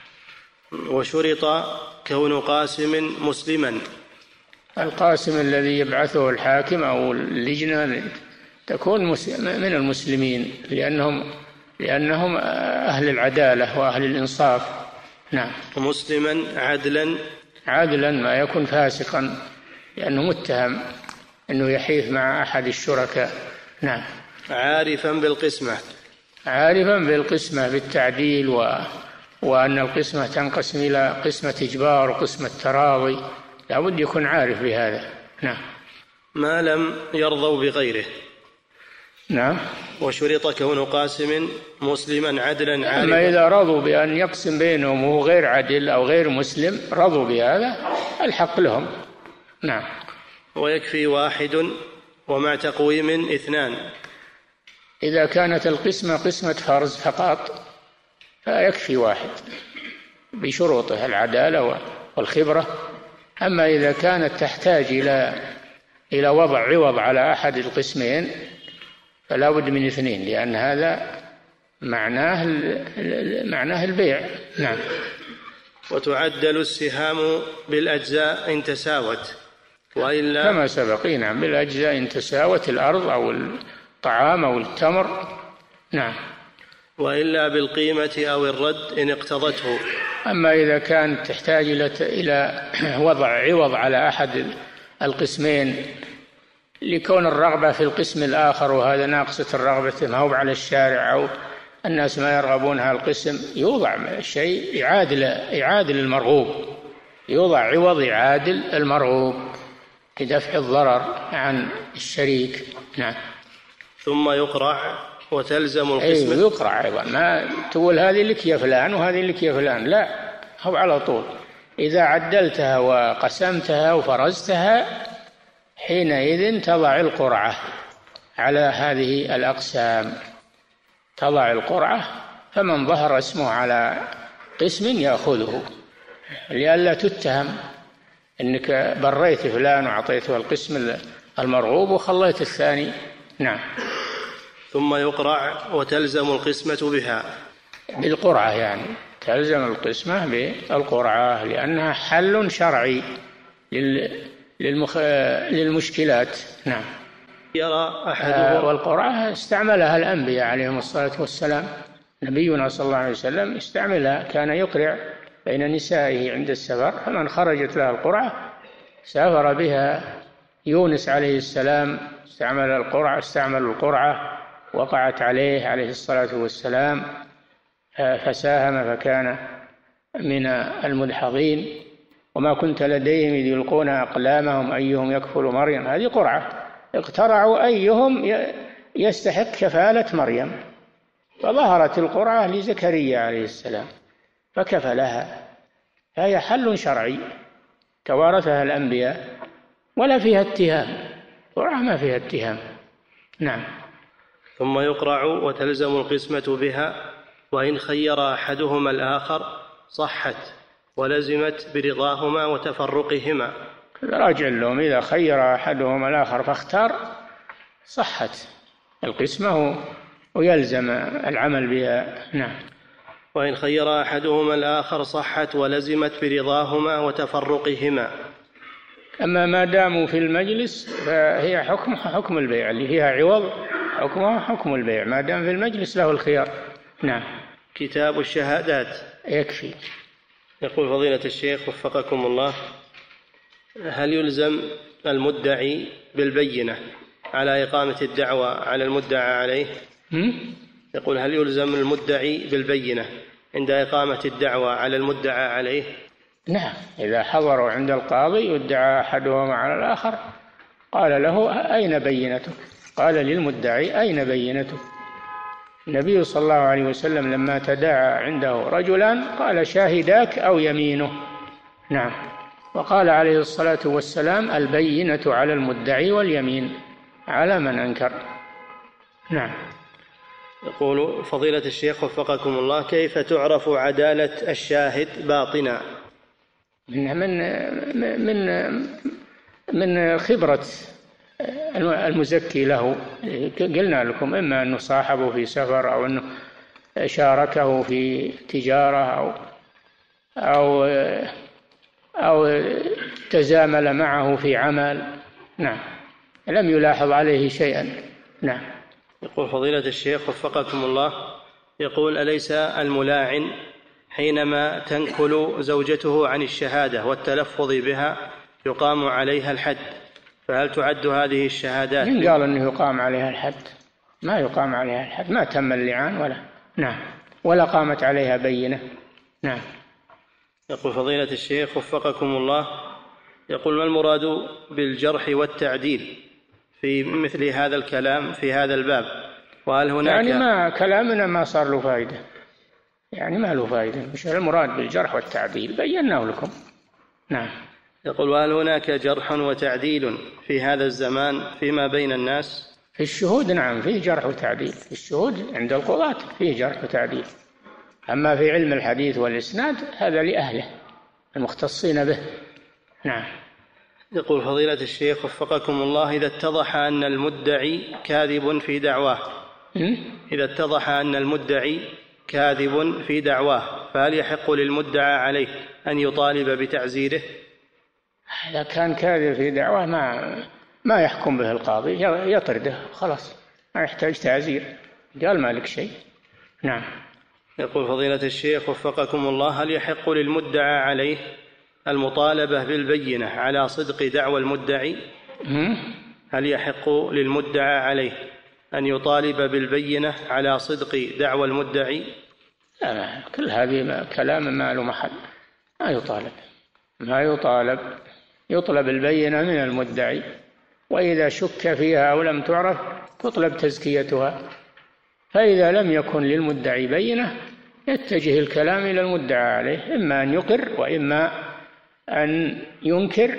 وشرط كون قاسم مسلما. القاسم الذي يبعثه الحاكم أو اللجنة تكون من المسلمين لأنهم لأنهم أهل العدالة وأهل الإنصاف. نعم. مسلما عدلا. عدلا ما يكون فاسقا لأنه متهم أنه يحيف مع أحد الشركاء. نعم. عارفا بالقسمة. عارفا بالقسمة بالتعديل و... وأن القسمة تنقسم إلى قسمة إجبار وقسمة تراضي، لا بد يكون عارف بهذا. نعم. ما لم يرضوا بغيره. نعم. وشرط كون قاسم مسلما عدلا عارفا. أما إذا رضوا بأن يقسم بينهم وهو غير عدل أو غير مسلم، رضوا بهذا، الحق لهم. نعم. ويكفي واحد ومع تقويم اثنان. إذا كانت القسمة قسمة فرز فقط فيكفي واحد بشروطه العدالة والخبرة. أما إذا كانت تحتاج إلى إلى وضع عوض على أحد القسمين فلا بد من اثنين، لأن هذا معناه معناه البيع. نعم. وتعدل السهام بالأجزاء إن تساوت، وإلا كما سبق. نعم، بالأجزاء إن تساوت، الأرض أو الطعام أو التمر. نعم. وإلا بالقيمة أو الرد إن اقتضته. أما إذا كانت تحتاج إلى وضع عوض على أحد القسمين لكون الرغبة في القسم الآخر وهذا ناقصة الرغبة، ما هو على الشارع أو الناس ما يرغبون هذا القسم، يوضع الشيء يعادل يعادل المرغوب، يوضع عوض يعادل المرغوب لدفع الضرر عن الشريك. نعم. ثم يقرع وتلزم القسمة. أي يقرع أيضا، ما تقول هذه لك يا فلان وهذه لك يا فلان، لا، هو على طول. إذا عدلتها وقسمتها وفرزتها حينئذ تضع القرعة على هذه الأقسام، تضع القرعة، فمن ظهر اسمه على قسم يأخذه، لئلا تتهم أنك بريت فلان وأعطيته القسم المرغوب وخليت الثاني. نعم. ثم يقرع وتلزم القسمة بها، بالقرعة، يعني تلزم القسمة بالقرعة لأنها حل شرعي للمخ... للمشكلات. نعم. يرى أحدهم. والقرعة استعملها الأنبياء عليهم الصلاة والسلام. نبينا صلى الله عليه وسلم استعملها، كان يقرع بين نسائه عند السفر، فمن خرجت له القرعة سافر بها. يونس عليه السلام استعمل القرعة استعمل القرعة وقعت عليه عليه الصلاة والسلام فساهم فكان من المدحضين. وما كنت لديهم إذ يلقون أقلامهم أيهم يكفل مريم، هذه قرعة، اقترعوا أيهم يستحق كفالة مريم، فظهرت القرعة لزكريا عليه السلام فكفلها، فهي حل شرعي توارثها الأنبياء ولا فيها اتهام، قرعة ما فيها اتهام. نعم. ثم يقرع وتلزم القسمة بها، وإن خير أحدهما الآخر صحت ولزمت برضاهما وتفرقهما. راجع لهم، إذا خير أحدهما الآخر فاختار صحت القسمة ويلزم العمل بها. نعم. وإن خير أحدهما الآخر صحت ولزمت برضاهما وتفرقهما. أما ما داموا في المجلس فهي حكم حكم البيع، اللي فيها عوض حكمها حكم البيع ما دام في المجلس له الخيار. نعم. كتاب الشهادات يكفي. يقول فضيلة الشيخ وفقكم الله: هل يلزم المدعي بالبينة على إقامة الدعوى على المدعى عليه؟ يقول هل يلزم المدعي بالبينة عند إقامة الدعوى على المدعى عليه؟ نعم، إذا حضروا عند القاضي يدعى أحدهما على الآخر قال له أين بينتك؟ قال للمدعي أين بينتك؟ النبي صلى الله عليه وسلم لما تداعى عنده رجلان قال شاهداك أو يمينه. نعم. وقال عليه الصلاة والسلام البينة على المدعي واليمين على من أنكر. نعم. يقول فضيلة الشيخ وفقكم الله: كيف تعرف عدالة الشاهد باطنا؟ من من من من خبرة المزكي له. قلنا لكم إما أنه صاحبه في سفر أو أنه شاركه في تجارة أو أو أو تزامل معه في عمل. نعم. لم يلاحظ عليه شيئا. نعم. يقول فضيلة الشيخ وفقكم الله: يقول أليس الملاعن حينما تنكل زوجته عن الشهادة والتلفظ بها يقام عليها الحد، فهل تعد هذه الشهادات؟ من قال أنه يقام عليها الحد؟ ما يقام عليها الحد، ما تم اللعان ولا نعم ولا قامت عليها بينة. نعم. يقول فضيلة الشيخ وفقكم الله: يقول ما المراد بالجرح والتعديل في مثل هذا الكلام في هذا الباب؟ وهل هناك يعني ما كلامنا ما صار له فائدة، يعني ما له فائدة. مش المراد بالجرح والتعديل بيناه لكم. نعم. يقول وهل هناك جرح وتعديل في هذا الزمان فيما بين الناس؟ في الشهود نعم فيه جرح وتعديل، في الشهود عند القضاة فيه جرح وتعديل. أما في علم الحديث والإسناد هذا لأهله المختصين به. نعم. يقول فضيلة الشيخ وفقكم الله، إذا اتضح أن المدعي كاذب في دعواه إذا اتضح أن المدعي كاذب في دعواه فهل يحق للمدعى عليه أن يطالب بتعزيره؟ إذا كان كاذب في دعواه ما ما يحكم به القاضي، يطرده خلاص، ما يحتاج تعزير، قال ما لك شيء. نعم. يقول فضيلة الشيخ وفقكم الله، هل يحق للمدعى عليه المطالبة بالبينة على صدق دعوى المدعي؟ هل يحق للمدعى عليه أن يطالب بالبينة على صدق دعوى المدعي؟ لا، كل هذه كلام ما له محل، ما يطالب ما يطالب يطلب البينة من المدعي، وإذا شك فيها أو لم تعرف تطلب تزكيتها. فإذا لم يكن للمدعي بينة يتجه الكلام إلى المدعى عليه، إما أن يقر وإما أن ينكر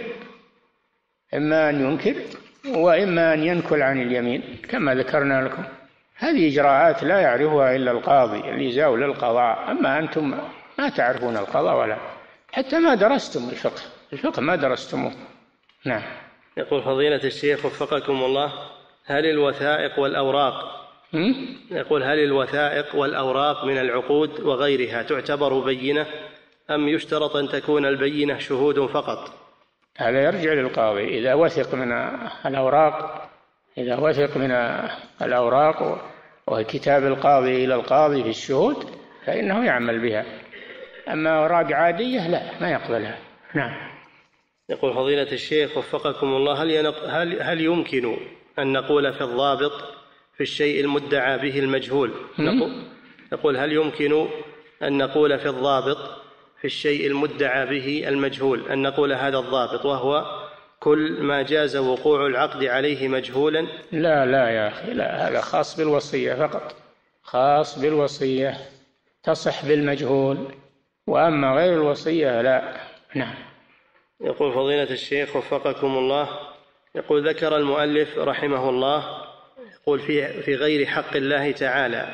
إما أن ينكر وإما أن ينكل عن اليمين كما ذكرنا لكم. هذه إجراءات لا يعرفها إلا القاضي اللي زاول القضاء، أما أنتم ما تعرفون القضاء ولا حتى ما درستم الفقه الفقه ما درستموه. نعم. يقول فضيلة الشيخ وفقكم الله، هل الوثائق والأوراق يقول هل الوثائق والأوراق من العقود وغيرها تعتبر بينة أم يشترط أن تكون البينة شهود فقط؟ هذا يرجع للقاضي. إذا وثق من الأوراق إذا وثق من الأوراق وكتاب القاضي إلى القاضي في الشهود فإنه يعمل بها، أما أوراق عادية لا، ما يقبلها. نعم. يقول فضيلة الشيخ وفقكم الله، هل, ينق... هل... هل يمكن أن نقول في الضابط في الشيء المدعى به المجهول نقول... يقول هل يمكن أن نقول في الضابط في الشيء المدعى به المجهول أن نقول هذا الضابط وهو كل ما جاز وقوع العقد عليه مجهولا؟ لا لا يا أخي، لا، هذا خاص بالوصية فقط، خاص بالوصية تصح بالمجهول، وأما غير الوصية لا. نعم. يقول فضيلة الشيخ وفقكم الله، يقول ذكر المؤلف رحمه الله يقول في في غير حق الله تعالى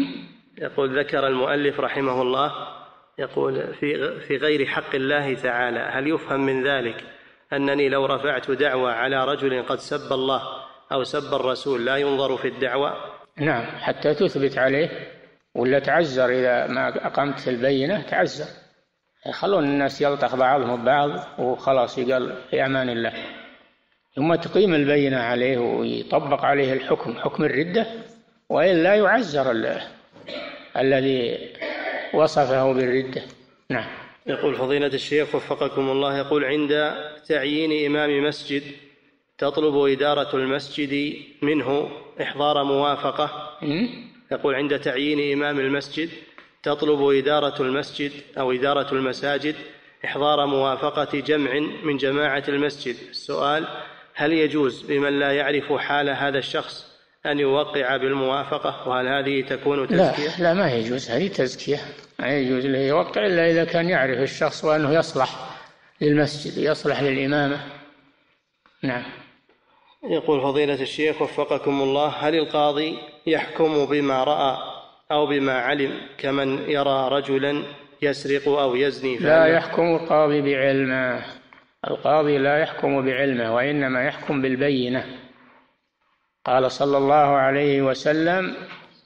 يقول ذكر المؤلف رحمه الله يقول في في غير حق الله تعالى، هل يفهم من ذلك أنني لو رفعت دعوى على رجل قد سب الله أو سب الرسول لا ينظر في الدعوى؟ نعم، حتى تثبت عليه، ولا تعزر إذا ما أقمت البينة تعزر، يخلون الناس يلطخ بعضهم ببعض وخلاص يقال في أمان الله، ثم تقيم البينة عليه ويطبق عليه الحكم حكم الردة، وإلا يعزر ال... الذي وصفه بالردة. نعم. يقول فضيلة الشيخ وفقكم الله، يقول عند تعيين إمام مسجد تطلب إدارة المسجد منه إحضار موافقة يقول عند تعيين إمام المسجد تطلب إدارة المسجد أو إدارة المساجد إحضار موافقة جمع من جماعة المسجد. السؤال: هل يجوز لمن لا يعرف حال هذا الشخص أن يوقع بالموافقة، وهل هذه تكون تزكية؟ لا لا، ما يجوز، هذه تزكية، ما يجوز له يوقع إلا إذا كان يعرف الشخص وأنه يصلح للمسجد، يصلح للإمامة. نعم. يقول فضيلة الشيخ وفقكم الله، هل القاضي يحكم بما رأى أو بما علم كمن يرى رجلا يسرق أو يزني؟ لا يحكم القاضي بعلمه، القاضي لا يحكم بعلمه وإنما يحكم بالبينة. قال صلى الله عليه وسلم: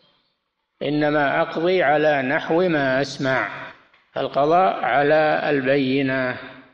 إنما أقضي على نحو ما أسمع، القضاء على البينة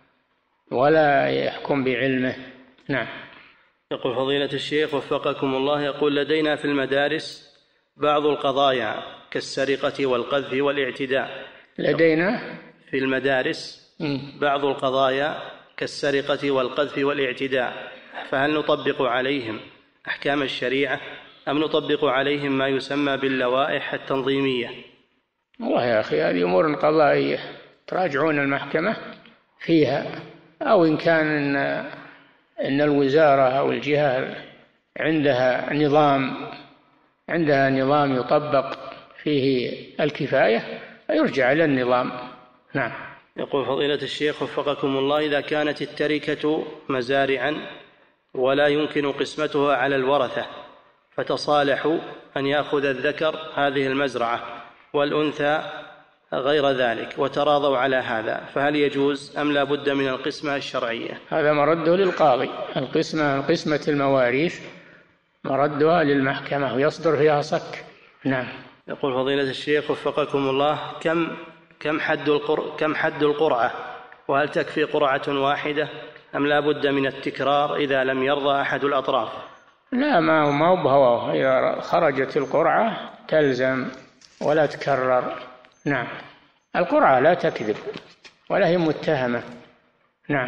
ولا يحكم بعلمه. نعم. يقول فضيلة الشيخ وفقكم الله، يقول لدينا في المدارس بعض القضايا كالسرقة والقذف والاعتداء. لدينا في المدارس بعض القضايا كالسرقة والقذف والاعتداء، فهل نطبق عليهم أحكام الشريعة أم نطبق عليهم ما يسمى باللوائح التنظيمية؟ والله يا أخي، هذه أمور قضائية تراجعون المحكمة فيها، أو إن كان إن, إن الوزارة أو الجهة عندها نظام عندها نظام يطبق فيه الكفاية فيرجع إلى النظام. نعم. يقول فضيلة الشيخ وفقكم الله: إذا كانت التركة مزارعا ولا يمكن قسمتها على الورثة، فتصالحوا أن يأخذ الذكر هذه المزرعة والأنثى غير ذلك وتراضوا على هذا، فهل يجوز أم لا بد من القسمة الشرعية؟ هذا مرده للقاضي. القسمة قسمة المواريث مردها للمحكمة ويصدر فيها صك. نعم. يقول فضيلة الشيخ وفقكم الله: كم كم حد القر كم حد القرعة؟ وهل تكفي قرعة واحدة أم لا بد من التكرار إذا لم يرضى أحد الأطراف؟ لا، ما ما هو بهواه. إذا خرجت القرعة تلزم ولا تكرر. نعم. القرعة لا تكذب ولا هي متهمة. نعم.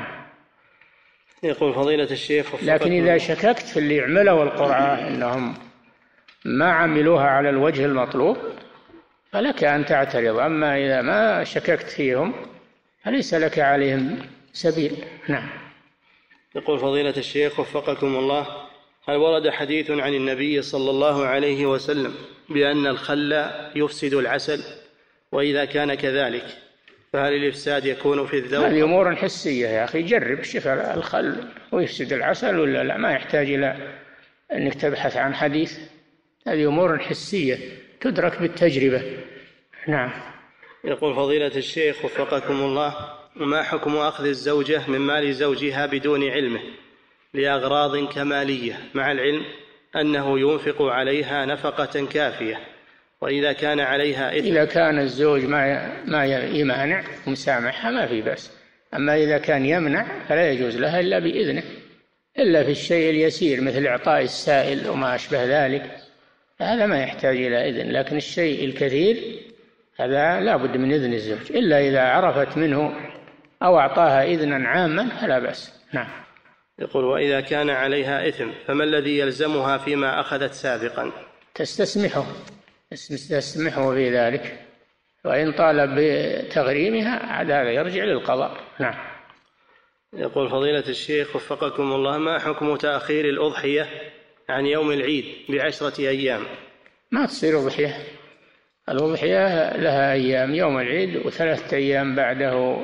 يقول فضيلة الشيخ: لكن إذا شككت في اللي عملوا القرعة أنهم ما عملوها على الوجه المطلوب فلك أن تعترض، أما إذا ما شككت فيهم فليس لك عليهم سبيل. نعم. يقول فضيلة الشيخ وفقكم الله: هل ورد حديث عن النبي صلى الله عليه وسلم بأن الخل يفسد العسل؟ وإذا كان كذلك فهل الإفساد يكون في الذوق؟ هذه أمور حسية يا أخي. جرب شوف الخل ويفسد العسل ولا لا، ما يحتاج إلى أنك تبحث عن حديث. هذه أمور حسية تدرك بالتجربة. نعم. يقول فضيلة الشيخ وفقكم الله: ما حكم أخذ الزوجة من مال زوجها بدون علمه لأغراض كمالية مع العلم أنه ينفق عليها نفقة كافية، وإذا كان عليها إثم؟ إذا كان الزوج ما ما يمانع ومسامحها ما في بأس، أما إذا كان يمنع فلا يجوز لها إلا بإذنه، إلا في الشيء اليسير مثل إعطاء السائل وما أشبه ذلك، هذا ما يحتاج إلى إذن. لكن الشيء الكثير هذا لا بد من إذن الزوج، إلا إذا عرفت منه أو أعطاها إذنا عاما فلا بأس. نعم. يقول: وإذا كان عليها إثم فما الذي يلزمها فيما أخذت سابقا؟ تستسمحه تستسمحه في ذلك، وإن طالب بتغريمها عاد هذا يرجع للقضاء. نعم. يقول فضيلة الشيخ وفقكم الله: ما حكم تأخير الأضحية عن يوم العيد بعشرة أيام؟ ما تصير أضحية. الأضحية لها أيام، يوم العيد وثلاثة أيام بعده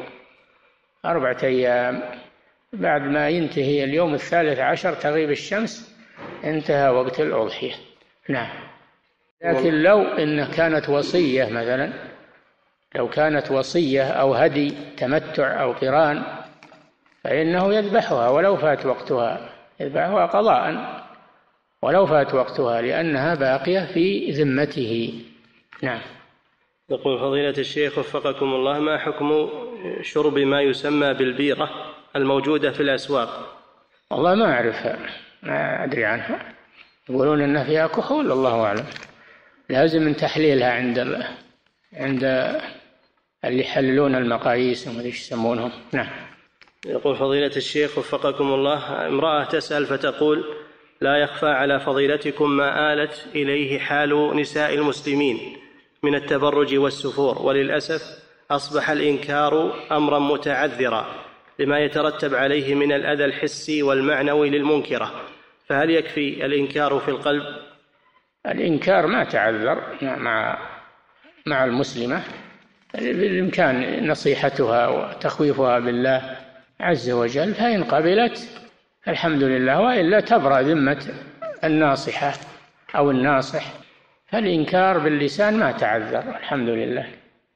أربعة أيام، بعد ما ينتهي اليوم الثالث عشر تغيب الشمس انتهى وقت الأضحية. نعم. لكن لو إن كانت وصية مثلا، لو كانت وصية أو هدي تمتع أو قران فإنه يذبحها ولو فات وقتها، يذبحها قضاء ولو فات وقتها لأنها باقية في ذمته. نعم. يقول فضيلة الشيخ وفقكم الله: ما حكم شرب ما يسمى بالبيرة الموجودة في الأسواق؟ والله ما أعرفها، ما أدري عنها، يقولون أن فيها كحول، الله أعلم. لازم من تحليلها عند ال... عند اللي يحللون المقاييس وما ايش يسمونهم. نعم. يقول فضيلة الشيخ وفقكم الله: امرأة تسأل فتقول: لا يخفى على فضيلتكم ما آلت إليه حال نساء المسلمين من التبرج والسفور، وللأسف أصبح الإنكار أمرا متعذرا لما يترتب عليه من الأذى الحسي والمعنوي للمنكرة، فهل يكفي الإنكار في القلب؟ الإنكار ما تعذر مع مع المسلمة، بالإمكان نصيحتها وتخويفها بالله عز وجل، فإن قبلت الحمد لله، وإلا تبرأ ذمة الناصحة أو الناصح، فالإنكار باللسان ما تعذر الحمد لله.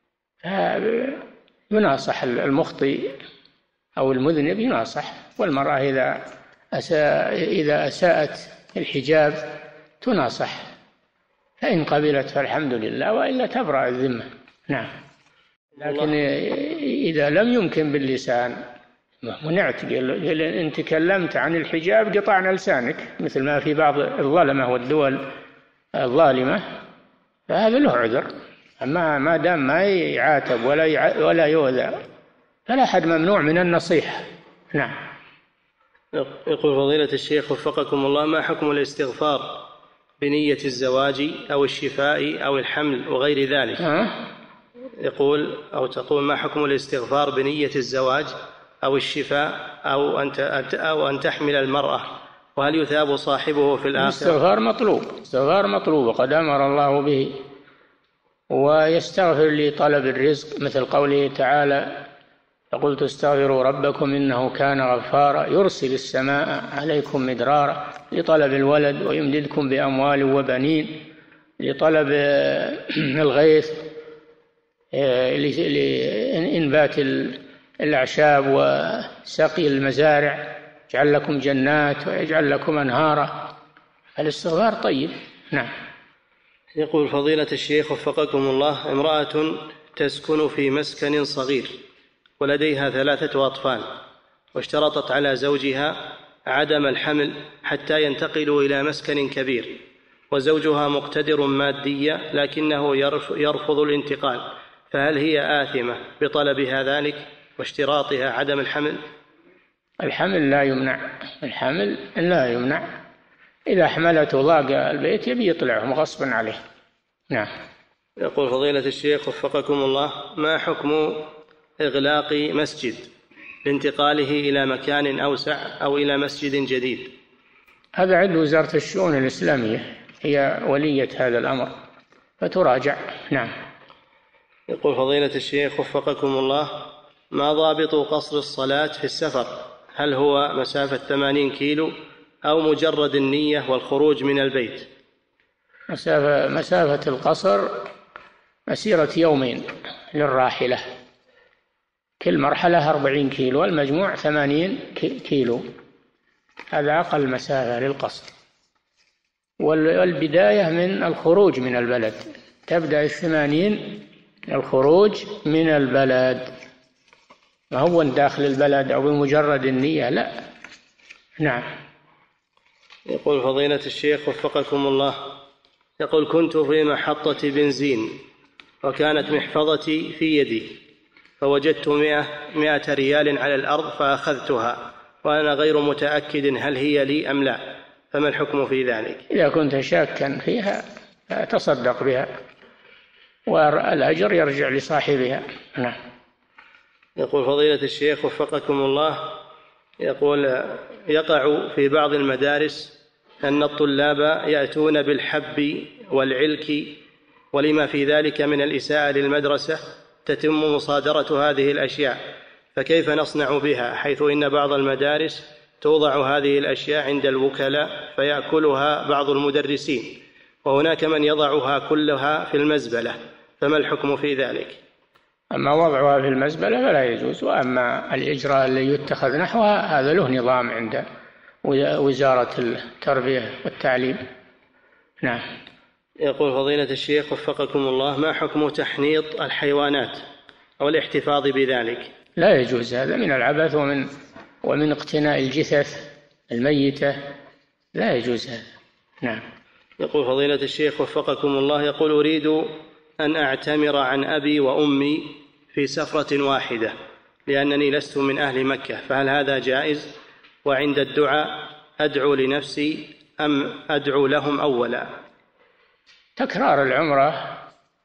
يناصح المخطئ أو المذنب يناصح، والمرأة إذا أساء إذا أساءت الحجاب تناصح، فإن قبلت فالحمد لله، وإلا تبرأ الذمة. نعم. لكن إذا لم يمكن باللسان منعت، إن تكلمت عن الحجاب قطعنا لسانك، مثل ما في بعض الظلمة والدول الظالمة، فهذا له عذر. أما ما دام ما يعاتب ولا ولا يؤذى فلا أحد ممنوع من النصيحة. نعم. يقول فضيلة الشيخ وفقكم الله: ما حكم الاستغفار بنية الزواج أو الشفاء أو الحمل وغير ذلك؟ أه؟ يقول أو تقول: ما حكم الاستغفار بنية الزواج أو الشفاء أو أن أو أن تحمل المرأة وهل يثاب صاحبه في الآخرة؟ الاستغفار مطلوب، الاستغفار مطلوب وقد أمر الله به، ويستغفر لطلب الرزق مثل قوله تعالى: فقلت استغفروا ربكم إنه كان غفارا يرسل السماء عليكم مدرارا، لطلب الولد، ويمددكم بأموال وبنين، لطلب الغيث، لإنبات الأعشاب وسقي المزارع، يجعل لكم جنات ويجعل لكم أنهارا. الاستغفار طيب. نعم. يقول فضيلة الشيخ وفقكم الله: امرأة تسكن في مسكن صغير ولديها ثلاثة أطفال، واشترطت على زوجها عدم الحمل حتى ينتقلوا إلى مسكن كبير، وزوجها مقتدر ماديا لكنه يرفض الانتقال، فهل هي آثمة بطلبها ذلك واشتراطها عدم الحمل؟ الحمل لا يمنع، الحمل لا يمنع، إذا حملته ضاق البيت يبي يطلعهم غصبا عليه. نعم. يقول فضيلة الشيخ وفقكم الله: ما حكم إغلاق مسجد لانتقاله إلى مكان أوسع أو إلى مسجد جديد؟ هذا عند وزارة الشؤون الإسلامية، هي ولية هذا الأمر، فتراجع. نعم. يقول فضيلة الشيخ وفقكم الله: ما ضابط قصر الصلاة في السفر؟ هل هو مسافة ثمانين كيلو أو مجرد النية والخروج من البيت؟ مسافة, مسافة القصر مسيرة يومين للراحلة، كل مرحلة أربعين كيلو، والمجموع ثمانين كيلو، هذا أقل مسافة للقصر. والبداية من الخروج من البلد، تبدأ الثمانين الخروج من البلد، ما هو داخل البلد أو بمجرد النية، لا. نعم. يقول فضيلة الشيخ وفقكم الله: يقول كنت في محطة بنزين وكانت محفظتي في يدي، فوجدت مئة, مئة ريال على الأرض فأخذتها وأنا غير متأكد هل هي لي أم لا، فما الحكم في ذلك؟ إذا كنت شاكا فيها تصدق بها والأجر يرجع لصاحبها. نعم. يقول فضيلة الشيخ وفقكم الله: يقول يقع في بعض المدارس أن الطلاب يأتون بالحب والعلك، ولما في ذلك من الإساءة للمدرسة تتم مصادرة هذه الأشياء، فكيف نصنع بها، حيث إن بعض المدارس توضع هذه الأشياء عند الوكلاء فيأكلها بعض المدرسين، وهناك من يضعها كلها في المزبلة، فما الحكم في ذلك؟ أما وضعها في المزبلة فلا يجوز، وأما الإجراء الذي يتخذ نحوها هذا له نظام عند وزارة التربية والتعليم. نعم. يقول فضيلة الشيخ وفقكم الله: ما حكم تحنيط الحيوانات أو الاحتفاظ بذلك؟ لا يجوز، هذا من العبث ومن ومن اقتناء الجثث الميتة، لا يجوز هذا. نعم. يقول فضيلة الشيخ وفقكم الله: يقول أريد أن أعتمر عن أبي وأمي في سفرة واحدة لأنني لست من أهل مكة، فهل هذا جائز؟ وعند الدعاء أدعو لنفسي أم أدعو لهم أولا؟ تكرار العمرة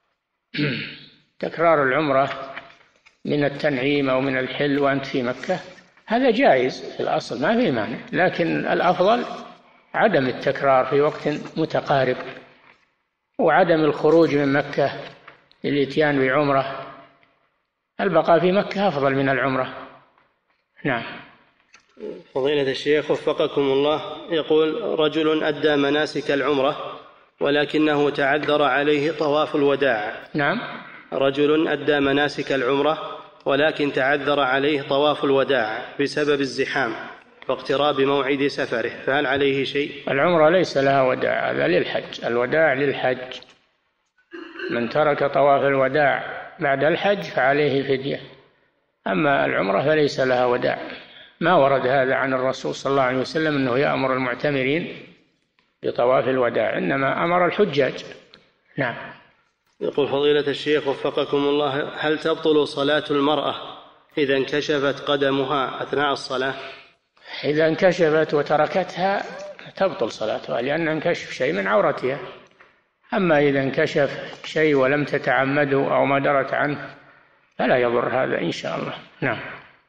تكرار العمرة من التنعيم أو من الحل وأنت في مكة هذا جائز في الأصل، ما فيه مانع، لكن الأفضل عدم التكرار في وقت متقارب، وعدم الخروج من مكة للإتيان بعمرة، البقاء في مكة أفضل من العمرة. نعم. فضيلة الشيخ وفقكم الله: يقول رجل أدى مناسك العمرة ولكنه تعذر عليه طواف الوداع. نعم. رجل أدى مناسك العمرة ولكن تعذر عليه طواف الوداع بسبب الزحام واقتراب موعد سفره، فهل عليه شيء؟ العمرة ليس لها وداع، هذا للحج، الوداع للحج، من ترك طواف الوداع بعد الحج فعليه فدية، أما العمرة فليس لها وداع، ما ورد هذا عن الرسول صلى الله عليه وسلم أنه يأمر المعتمرين بطواف الوداع، إنما أمر الحجاج. نعم. يقول فضيلة الشيخ وفقكم الله: هل تبطل صلاة المرأة إذا انكشفت قدمها أثناء الصلاة؟ إذا انكشفت وتركتها تبطل صلاتها، لأن انكشف شيء من عورتها، أما إذا انكشف شيء ولم تتعمده أو ما درت عنه فلا يضر هذا إن شاء الله. نعم.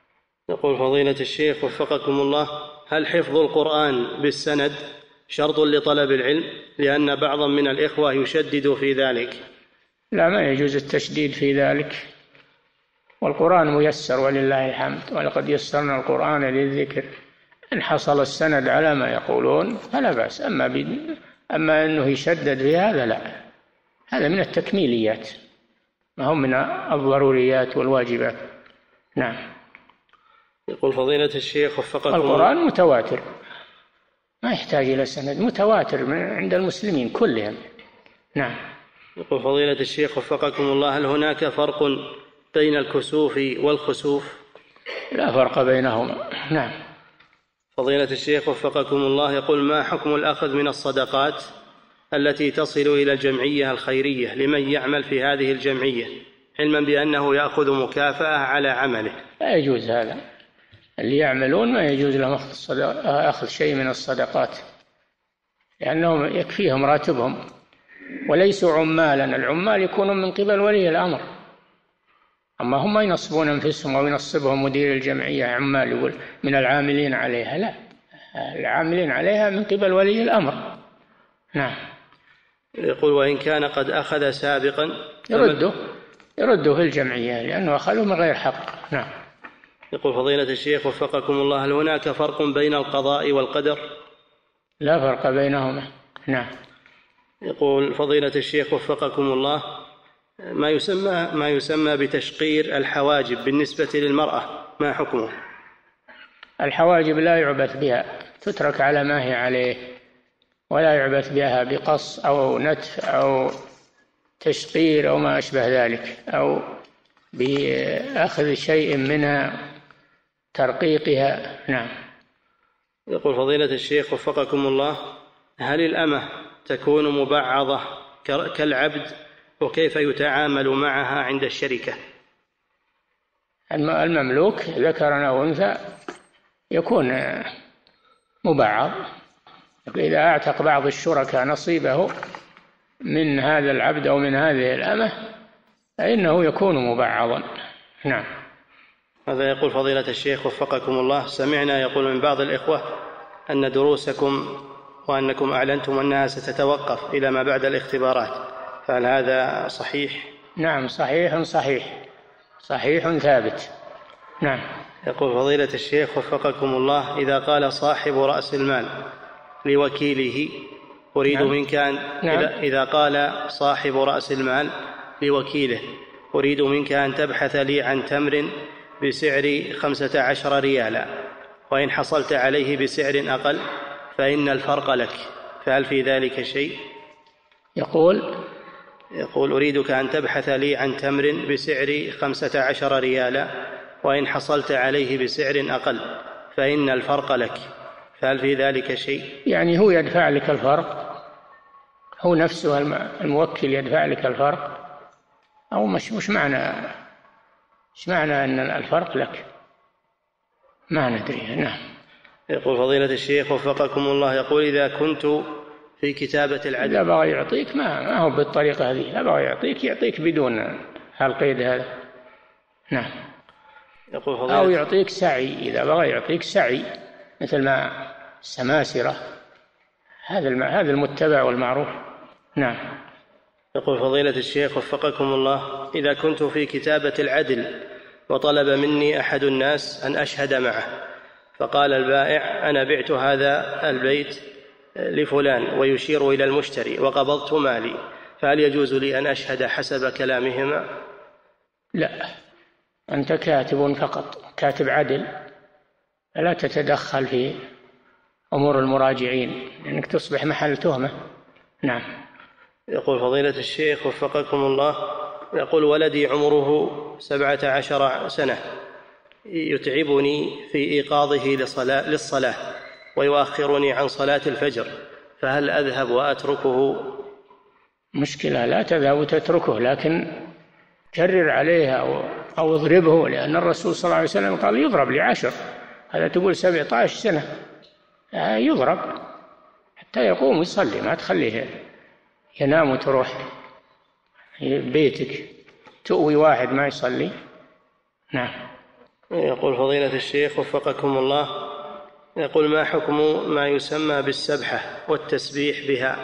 يقول فضيلة الشيخ وفقكم الله: هل حفظ القرآن بالسند شرط لطلب العلم؟ لأن بعضا من الإخوة يشدد في ذلك. لا، ما يجوز التشديد في ذلك، والقرآن ميسر ولله الحمد، ولقد يسرنا القرآن للذكر. إن حصل السند على ما يقولون فلا بأس، أما, ب... أما أنه يشدد في هذا لا، هذا من التكميليات ما هم من الضروريات والواجبات. نعم. يقول فضيلة الشيخ وفقكم القرآن متواتر، ما يحتاج إلى سند، متواتر من عند المسلمين كلهم. نعم. يقول فضيلة الشيخ وفقكم الله: هل هناك فرق بين الكسوف والخسوف؟ لا فرق بينهما. نعم. فضيلة الشيخ وفقكم الله يقول: ما حكم الأخذ من الصدقات التي تصل إلى الجمعية الخيرية لمن يعمل في هذه الجمعية، علما بأنه يأخذ مكافأة على عمله؟ لا يجوز هذا، اللي يعملون ما يجوز لهم أخذ شيء من الصدقات، لأنهم يكفيهم راتبهم وليسوا عمالا. العمال يكونون من قبل ولي الأمر، أما هم ما ينصبون أنفسهم أو ينصبهم مدير الجمعية عمال يقول من العاملين عليها، لا، العاملين عليها من قبل ولي الأمر. نعم. يقول: وإن كان قد أخذ سابقا يرده يرده في الجمعية لأنه أخذه من غير حق. نعم. يقول فضيلة الشيخ وفقكم الله: هل هناك فرق بين القضاء والقدر؟ لا فرق بينهما. نعم. يقول فضيلة الشيخ وفقكم الله: ما يسمى ما يسمى بتشقير الحواجب بالنسبة للمرأة ما حكمه؟ الحواجب لا يعبث بها، تترك على ما هي عليه، ولا يعبث بها بقص أو نتف أو تشقير أو ما أشبه ذلك، أو بأخذ شيء منها ترقيقها. نعم. يقول فضيلة الشيخ وفقكم الله: هل الأمة تكون مبعضة كالعبد، وكيف يتعامل معها عند الشركة؟ المملوك ذكر أو أنثى يكون مبعض، إذا أعتق بعض الشركاء نصيبه من هذا العبد أو من هذه الأمة فإنه يكون مبعضا. نعم. هذا يقول فضيلة الشيخ وفقكم الله: سمعنا يقول من بعض الإخوة أن دروسكم وأنكم أعلنتم أنها ستتوقف إلى ما بعد الاختبارات، فهل هذا صحيح؟ نعم صحيح صحيح صحيح ثابت. نعم. يقول فضيلة الشيخ وفقكم الله: إذا قال صاحب رأس المال لوكيله أريد نعم. منك أن نعم. إذا قال صاحب رأس المال لوكيله أريد منك أن تبحث لي عن تمر بسعر خمسة عشر ريالا، وإن حصلت عليه بسعر أقل فإن الفرق لك، فهل في ذلك شيء؟ يقول يقول أريدك أن تبحث لي عن تمر بسعر خمسة عشر ريالا، وإن حصلت عليه بسعر أقل فإن الفرق لك، فهل في ذلك شيء؟ يعني هو يدفع لك الفرق، هو نفسه الموكل يدفع لك الفرق، أو مش مش معنى مش معنى أن الفرق لك، ما ندري. نعم. يقول فضيلة الشيخ وفقكم الله: يقول إذا كنت في كتابة العدل إذا بغى يعطيك ما, ما هو بالطريقة هذه، لا بغى يعطيك يعطيك بدون هالقيد هذا. نعم. يقول فضيلة أو يعطيك سعي، إذا بغى يعطيك سعي مثل ما السماسرة، هذا هذا المتبع والمعروف. نعم. يقول فضيلة الشيخ وفقكم الله: إذا كنت في كتابة العدل وطلب مني أحد الناس أن أشهد معه، فقال البائع أنا بعت هذا البيت لفلان ويشير إلى المشتري وقبضت مالي، فهل يجوز لي أن أشهد حسب كلامهما؟ لا، أنت كاتب فقط، كاتب عدل، لا تتدخل في أمور المراجعين لأنك تصبح محل تهمة. نعم. يقول فضيلة الشيخ وفقكم الله: يقول ولدي عمره سبعة عشر سنة يتعبني في إيقاظه لصلاة للصلاة ويؤخرني عن صلاة الفجر، فهل أذهب وأتركه؟ مشكلة، لا تذهب وتتركه، لكن كرر عليه أو, أو اضربه، لأن الرسول صلى الله عليه وسلم قال يضرب لعشر، هذا تقول سبعة عشر سنة يضرب حتى يقوم يصلي، ما تخليه ينام وتروح بيتك تؤوي واحد ما يصلي. نعم. يقول فضيلة الشيخ وفقكم الله، يقول ما حكم ما يسمى بالسبحة والتسبيح بها؟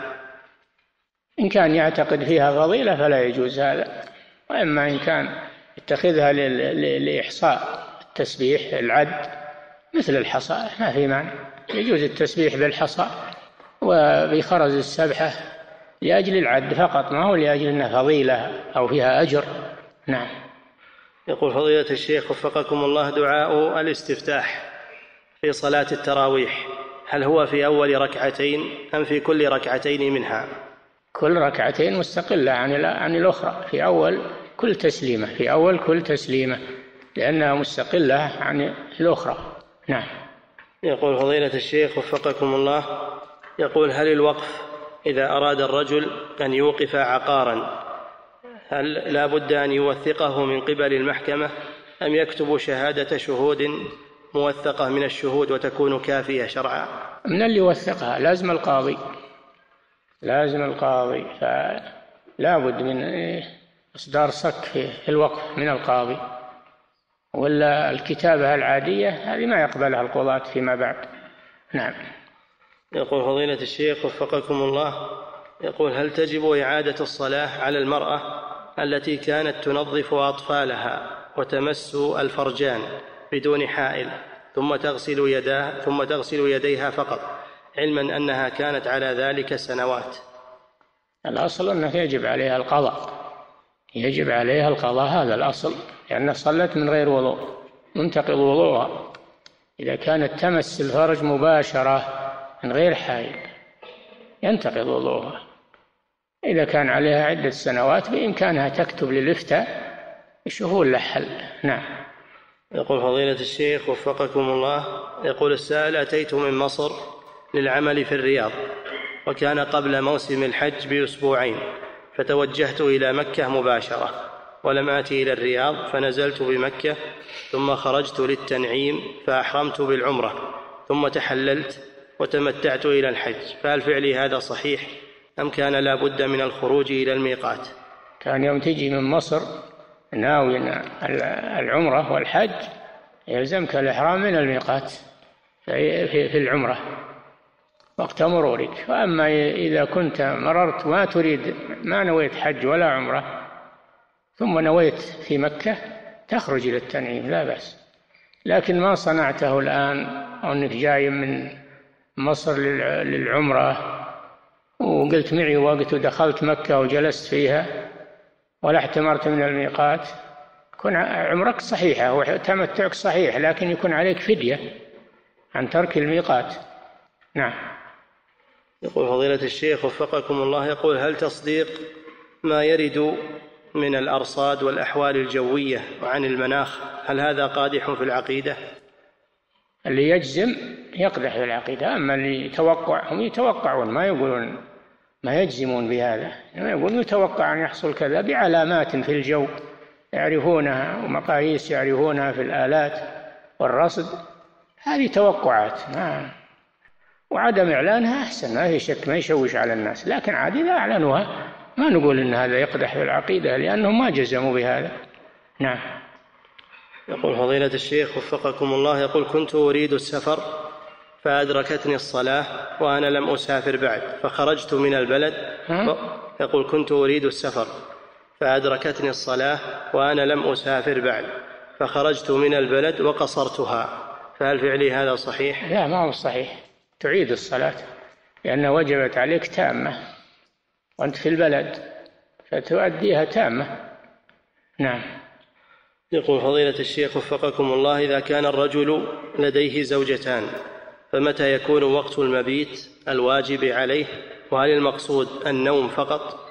إن كان يعتقد فيها فضيلة فلا يجوز هذا، وإما إن كان يتخذها لإحصاء التسبيح العد مثل الحصى ما في مانع، يجوز التسبيح بالحصى وبخرز السبحة لأجل العد فقط، ما هو لأجل أنها فضيلة أو فيها أجر. نعم. يقول فضيلة الشيخ وفقكم الله، دعاء الاستفتاح في صلاة التراويح هل هو في أول ركعتين أم في كل ركعتين منها؟ كل ركعتين مستقلة عن عن الأخرى، في أول كل تسليمة، في أول كل تسليمة، لأنها مستقلة عن الأخرى. نعم. يقول فضيلة الشيخ وفقكم الله، يقول هل الوقف إذا أراد الرجل أن يوقف عقارا هل لا بد أن يوثقه من قبل المحكمة أم يكتب شهادة شهود موثقة من الشهود وتكون كافية شرعا؟ من اللي يوثقها لازم القاضي، لازم القاضي، فلا بد من إصدار صك في الوقف من القاضي، ولا الكتابة العادية هذه ما يقبلها القضاة فيما بعد. نعم. يقول فضيلة الشيخ وفقكم الله، يقول هل تجب إعادة الصلاة على المرأة التي كانت تنظف أطفالها وتمس الفرجان بدون حائل ثم تغسل يدها ثم تغسل يديها فقط، علما أنها كانت على ذلك سنوات؟ الأصل أنه يجب عليها القضاء، يجب عليها القضاء، هذا الأصل، لأنها صلت من غير وضوء، منتقض وضوءها إذا كانت تمس الفرج مباشرة من غير حائل ينتقض وضوءها. إذا كان عليها عدة سنوات بإمكانها تكتب للإفتاء الشهور لحل. نعم. يقول فضيلة الشيخ وفقكم الله، يقول السائل أتيت من مصر للعمل في الرياض وكان قبل موسم الحج بأسبوعين، فتوجهت إلى مكة مباشرة ولم آتي إلى الرياض، فنزلت بمكة ثم خرجت للتنعيم فأحرمت بالعمرة ثم تحللت وتمتعت إلى الحج، فهل فعلي هذا صحيح أم كان لا بد من الخروج إلى الميقات؟ كان يوم تجي من مصر ناوي العمرة والحج يلزمك الإحرام من الميقات في العمرة وقت مرورك، وأما إذا كنت مررت ما تريد ما نويت حج ولا عمرة ثم نويت في مكة تخرج إلى التنعيم لا بأس، لكن ما صنعته الآن أو أنك جاي من مصر للعمرة وقلت معي وقت ودخلت مكة وجلست فيها ولا احتمرت من الميقات، يكون عمرك صحيحة وتمتعك صحيح، لكن يكون عليك فدية عن ترك الميقات. نعم. يقول فضيلة الشيخ وفقكم الله، يقول هل تصديق ما يرد من الأرصاد والأحوال الجوية وعن المناخ هل هذا قادح في العقيدة؟ اللي يجزم يقدح في العقيدة، أما اللي يتوقع هم يتوقعون ما يقولون ما يجزمون بهذا، يقولون يتوقع أن يحصل كذا بعلامات في الجو يعرفونها ومقاييس يعرفونها في الآلات والرصد، هذه توقعات ما وعدم إعلانها أحسن، ما في شك ما يشوش على الناس، لكن عاد إذا أعلنوها ما نقول إن هذا يقدح في العقيدة لأنهم ما جزموا بهذا. نعم. يقول فضيلة الشيخ وفقكم الله، يقول كنت أريد السفر فأدركتني الصلاة وأنا لم أسافر بعد فخرجت من البلد. يقول كنت أريد السفر فأدركتني الصلاة وأنا لم أسافر بعد فخرجت من البلد وقصرتها، فهل فعلي هذا صحيح؟ لا، ما هو صحيح، تعيد الصلاة لأنها وجبت عليك تامة وأنت في البلد فتؤديها تامة. نعم. يقول فضيلة الشيخ وفقكم الله، إذا كان الرجل لديه زوجتان فمتى يكون وقت المبيت الواجب عليه، وهل المقصود النوم فقط؟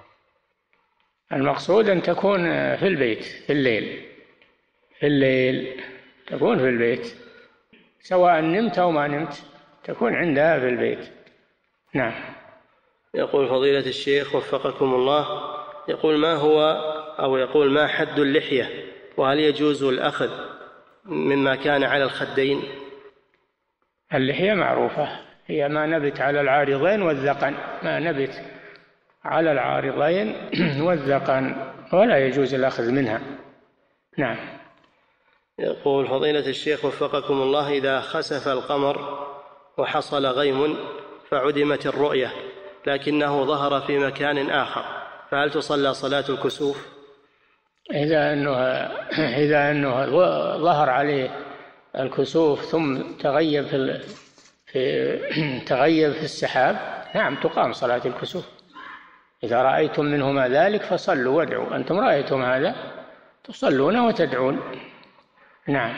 المقصود أن تكون في البيت في الليل، في الليل تكون في البيت سواء نمت أو ما نمت تكون عندها في البيت. نعم. يقول فضيلة الشيخ وفقكم الله، يقول ما هو أو يقول ما حد اللحية، وهل يجوز الأخذ مما كان على الخدين؟ اللحية معروفة هي ما نبت على العارضين والذقن، ما نبت على العارضين والذقن ولا يجوز الأخذ منها. نعم. يقول فضيلة الشيخ وفقكم الله: إذا خسف القمر وحصل غيم فعدمت الرؤية لكنه ظهر في مكان آخر، فهل تصلى صلاة الكسوف؟ إذا أنه, إذا أنه ظهر عليه الكسوف ثم تغيب في, في تغيب في السحاب، نعم تقام صلاة الكسوف. إذا رأيتم منهما ذلك فصلوا وادعوا. أنتم رأيتم هذا تصلون وتدعون. نعم.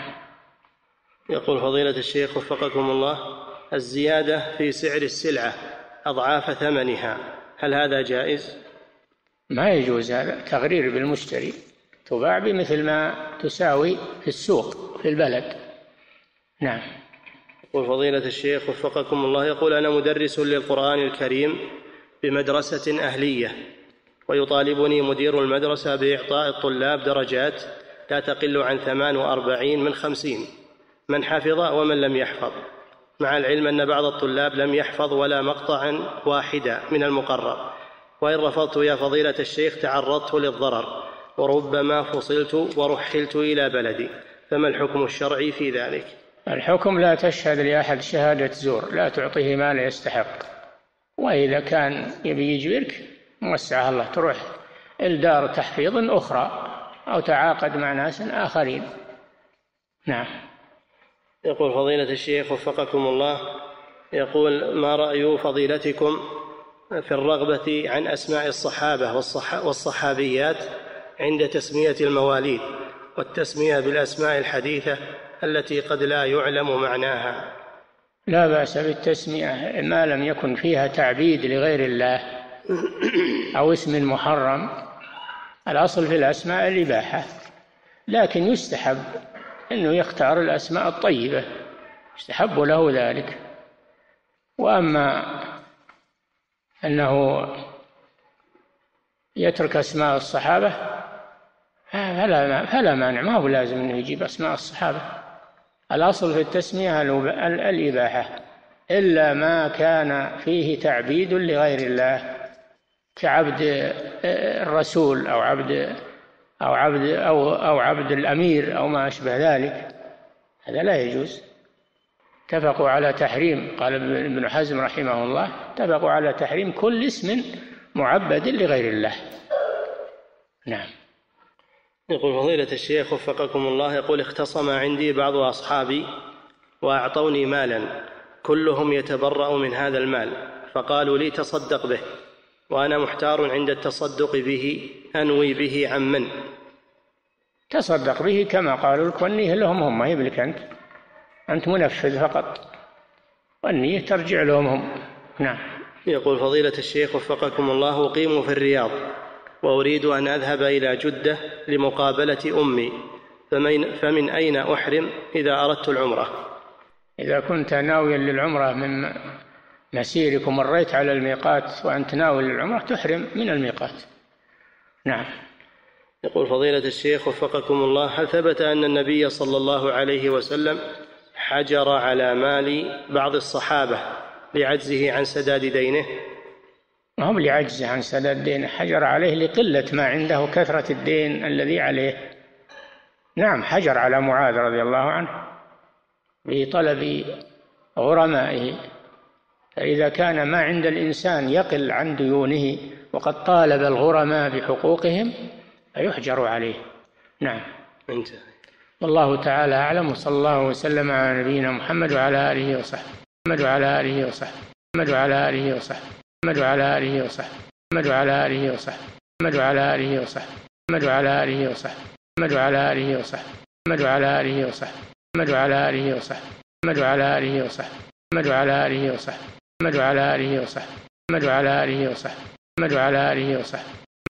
يقول فضيلة الشيخ وفقكم الله: الزيادة في سعر السلعة أضعاف ثمنها، هل هذا جائز؟ ما يجوز هذا، تغرير بالمشتري، تباع بمثل ما تساوي في السوق في البلد. نعم. يقول فضيلة الشيخ وفقكم الله: يقول أنا مدرس للقرآن الكريم بمدرسة أهلية، ويطالبني مدير المدرسة بإعطاء الطلاب درجات لا تقل عن ثمان وأربعين من خمسين، من حفظ ومن لم يحفظ، مع العلم أن بعض الطلاب لم يحفظ ولا مقطعا واحدا من المقرر، وإن رفضت يا فضيلة الشيخ تعرضت للضرر وربما فصلت ورحلت إلى بلدي، فما الحكم الشرعي في ذلك؟ الحكم: لا تشهد لأحد شهادة زور، لا تعطيه ما لا يستحق. وإذا كان يبي يجبرك موسعه الله، تروح الدار تحفيظ أخرى أو تعاقد مع ناس آخرين. نعم. يقول فضيلة الشيخ وفقكم الله: يقول ما رأي فضيلتكم في الرغبة عن أسماء الصحابة والصحابيات عند تسمية المواليد والتسمية بالأسماء الحديثة التي قد لا يعلم معناها؟ لا بأس بالتسمية ما لم يكن فيها تعبيد لغير الله أو اسم محرم. الأصل في الأسماء الإباحة، لكن يستحب أنه يختار الأسماء الطيبة، يستحب له ذلك. وأما أنه يترك أسماء الصحابة فلا, فلا مانع، ما هو لازم أنه يجيب أسماء الصحابة. الأصل في التسمية الإباحة، إلا ما كان فيه تعبيد لغير الله كعبد الرسول أو عبد أو عبد أو أو عبد الأمير أو ما أشبه ذلك، هذا لا يجوز. اتفقوا على تحريم، قال ابن حزم رحمه الله: اتفقوا على تحريم كل اسم معبد لغير الله. نعم. يقول فضيلة الشيخ وفقكم الله: يقول اختصم عندي بعض أصحابي وأعطوني مالا كلهم يتبرأ من هذا المال، فقالوا لي تصدق به، وأنا محتار عند التصدق به، أنوي به عن من؟ تصدق به كما قالوا لك، والنية لهم هم، هي لك أنت أنت منفذ فقط، والنية ترجع لهم هم. نعم. يقول فضيلة الشيخ وفقكم الله: أقيم في الرياض وأريد أن أذهب إلى جدة لمقابلة أمي، فمن, فمن أين أحرم إذا أردت العمرة؟ إذا كنت ناويا للعمرة من مسيرك ومريت على الميقات وأنت ناوي للعمرة تحرم من الميقات. نعم. يقول فضيلة الشيخ وفقكم الله: هل ثبت أن النبي صلى الله عليه وسلم حجر على مال بعض الصحابة لعجزه عن سداد دينه؟ ما هو لعجزه عن سداد دينه، حجر عليه لقلة ما عنده وكثرة الدين الذي عليه. نعم، حجر على معاذ رضي الله عنه بطلب غرمائه، فإذا كان ما عند الإنسان يقل عن ديونه وقد طالب الغرماء بحقوقهم فيحجر عليه. نعم. انتهى. والله تعالى أعلم، وصلى الله وسلم على نبينا محمد وعلى آله وصحبه محمد وعلى آله وصحبه محمد وعلى آله وصحبه محمد وعلى آله وصحبه محمد وعلى آله وصحبه محمد وعلى آله وصحبه محمد وعلى آله وصحبه محمد وعلى آله وصحبه محمد وعلى آله وصحبه محمد وعلى آله وصحبه محمد وعلى آله وصحبه محمد وعلى آله وصحبه محمد وعلى آله وصحبه محمد وعلى آله وصحبه محمد وعلى آله وصحبه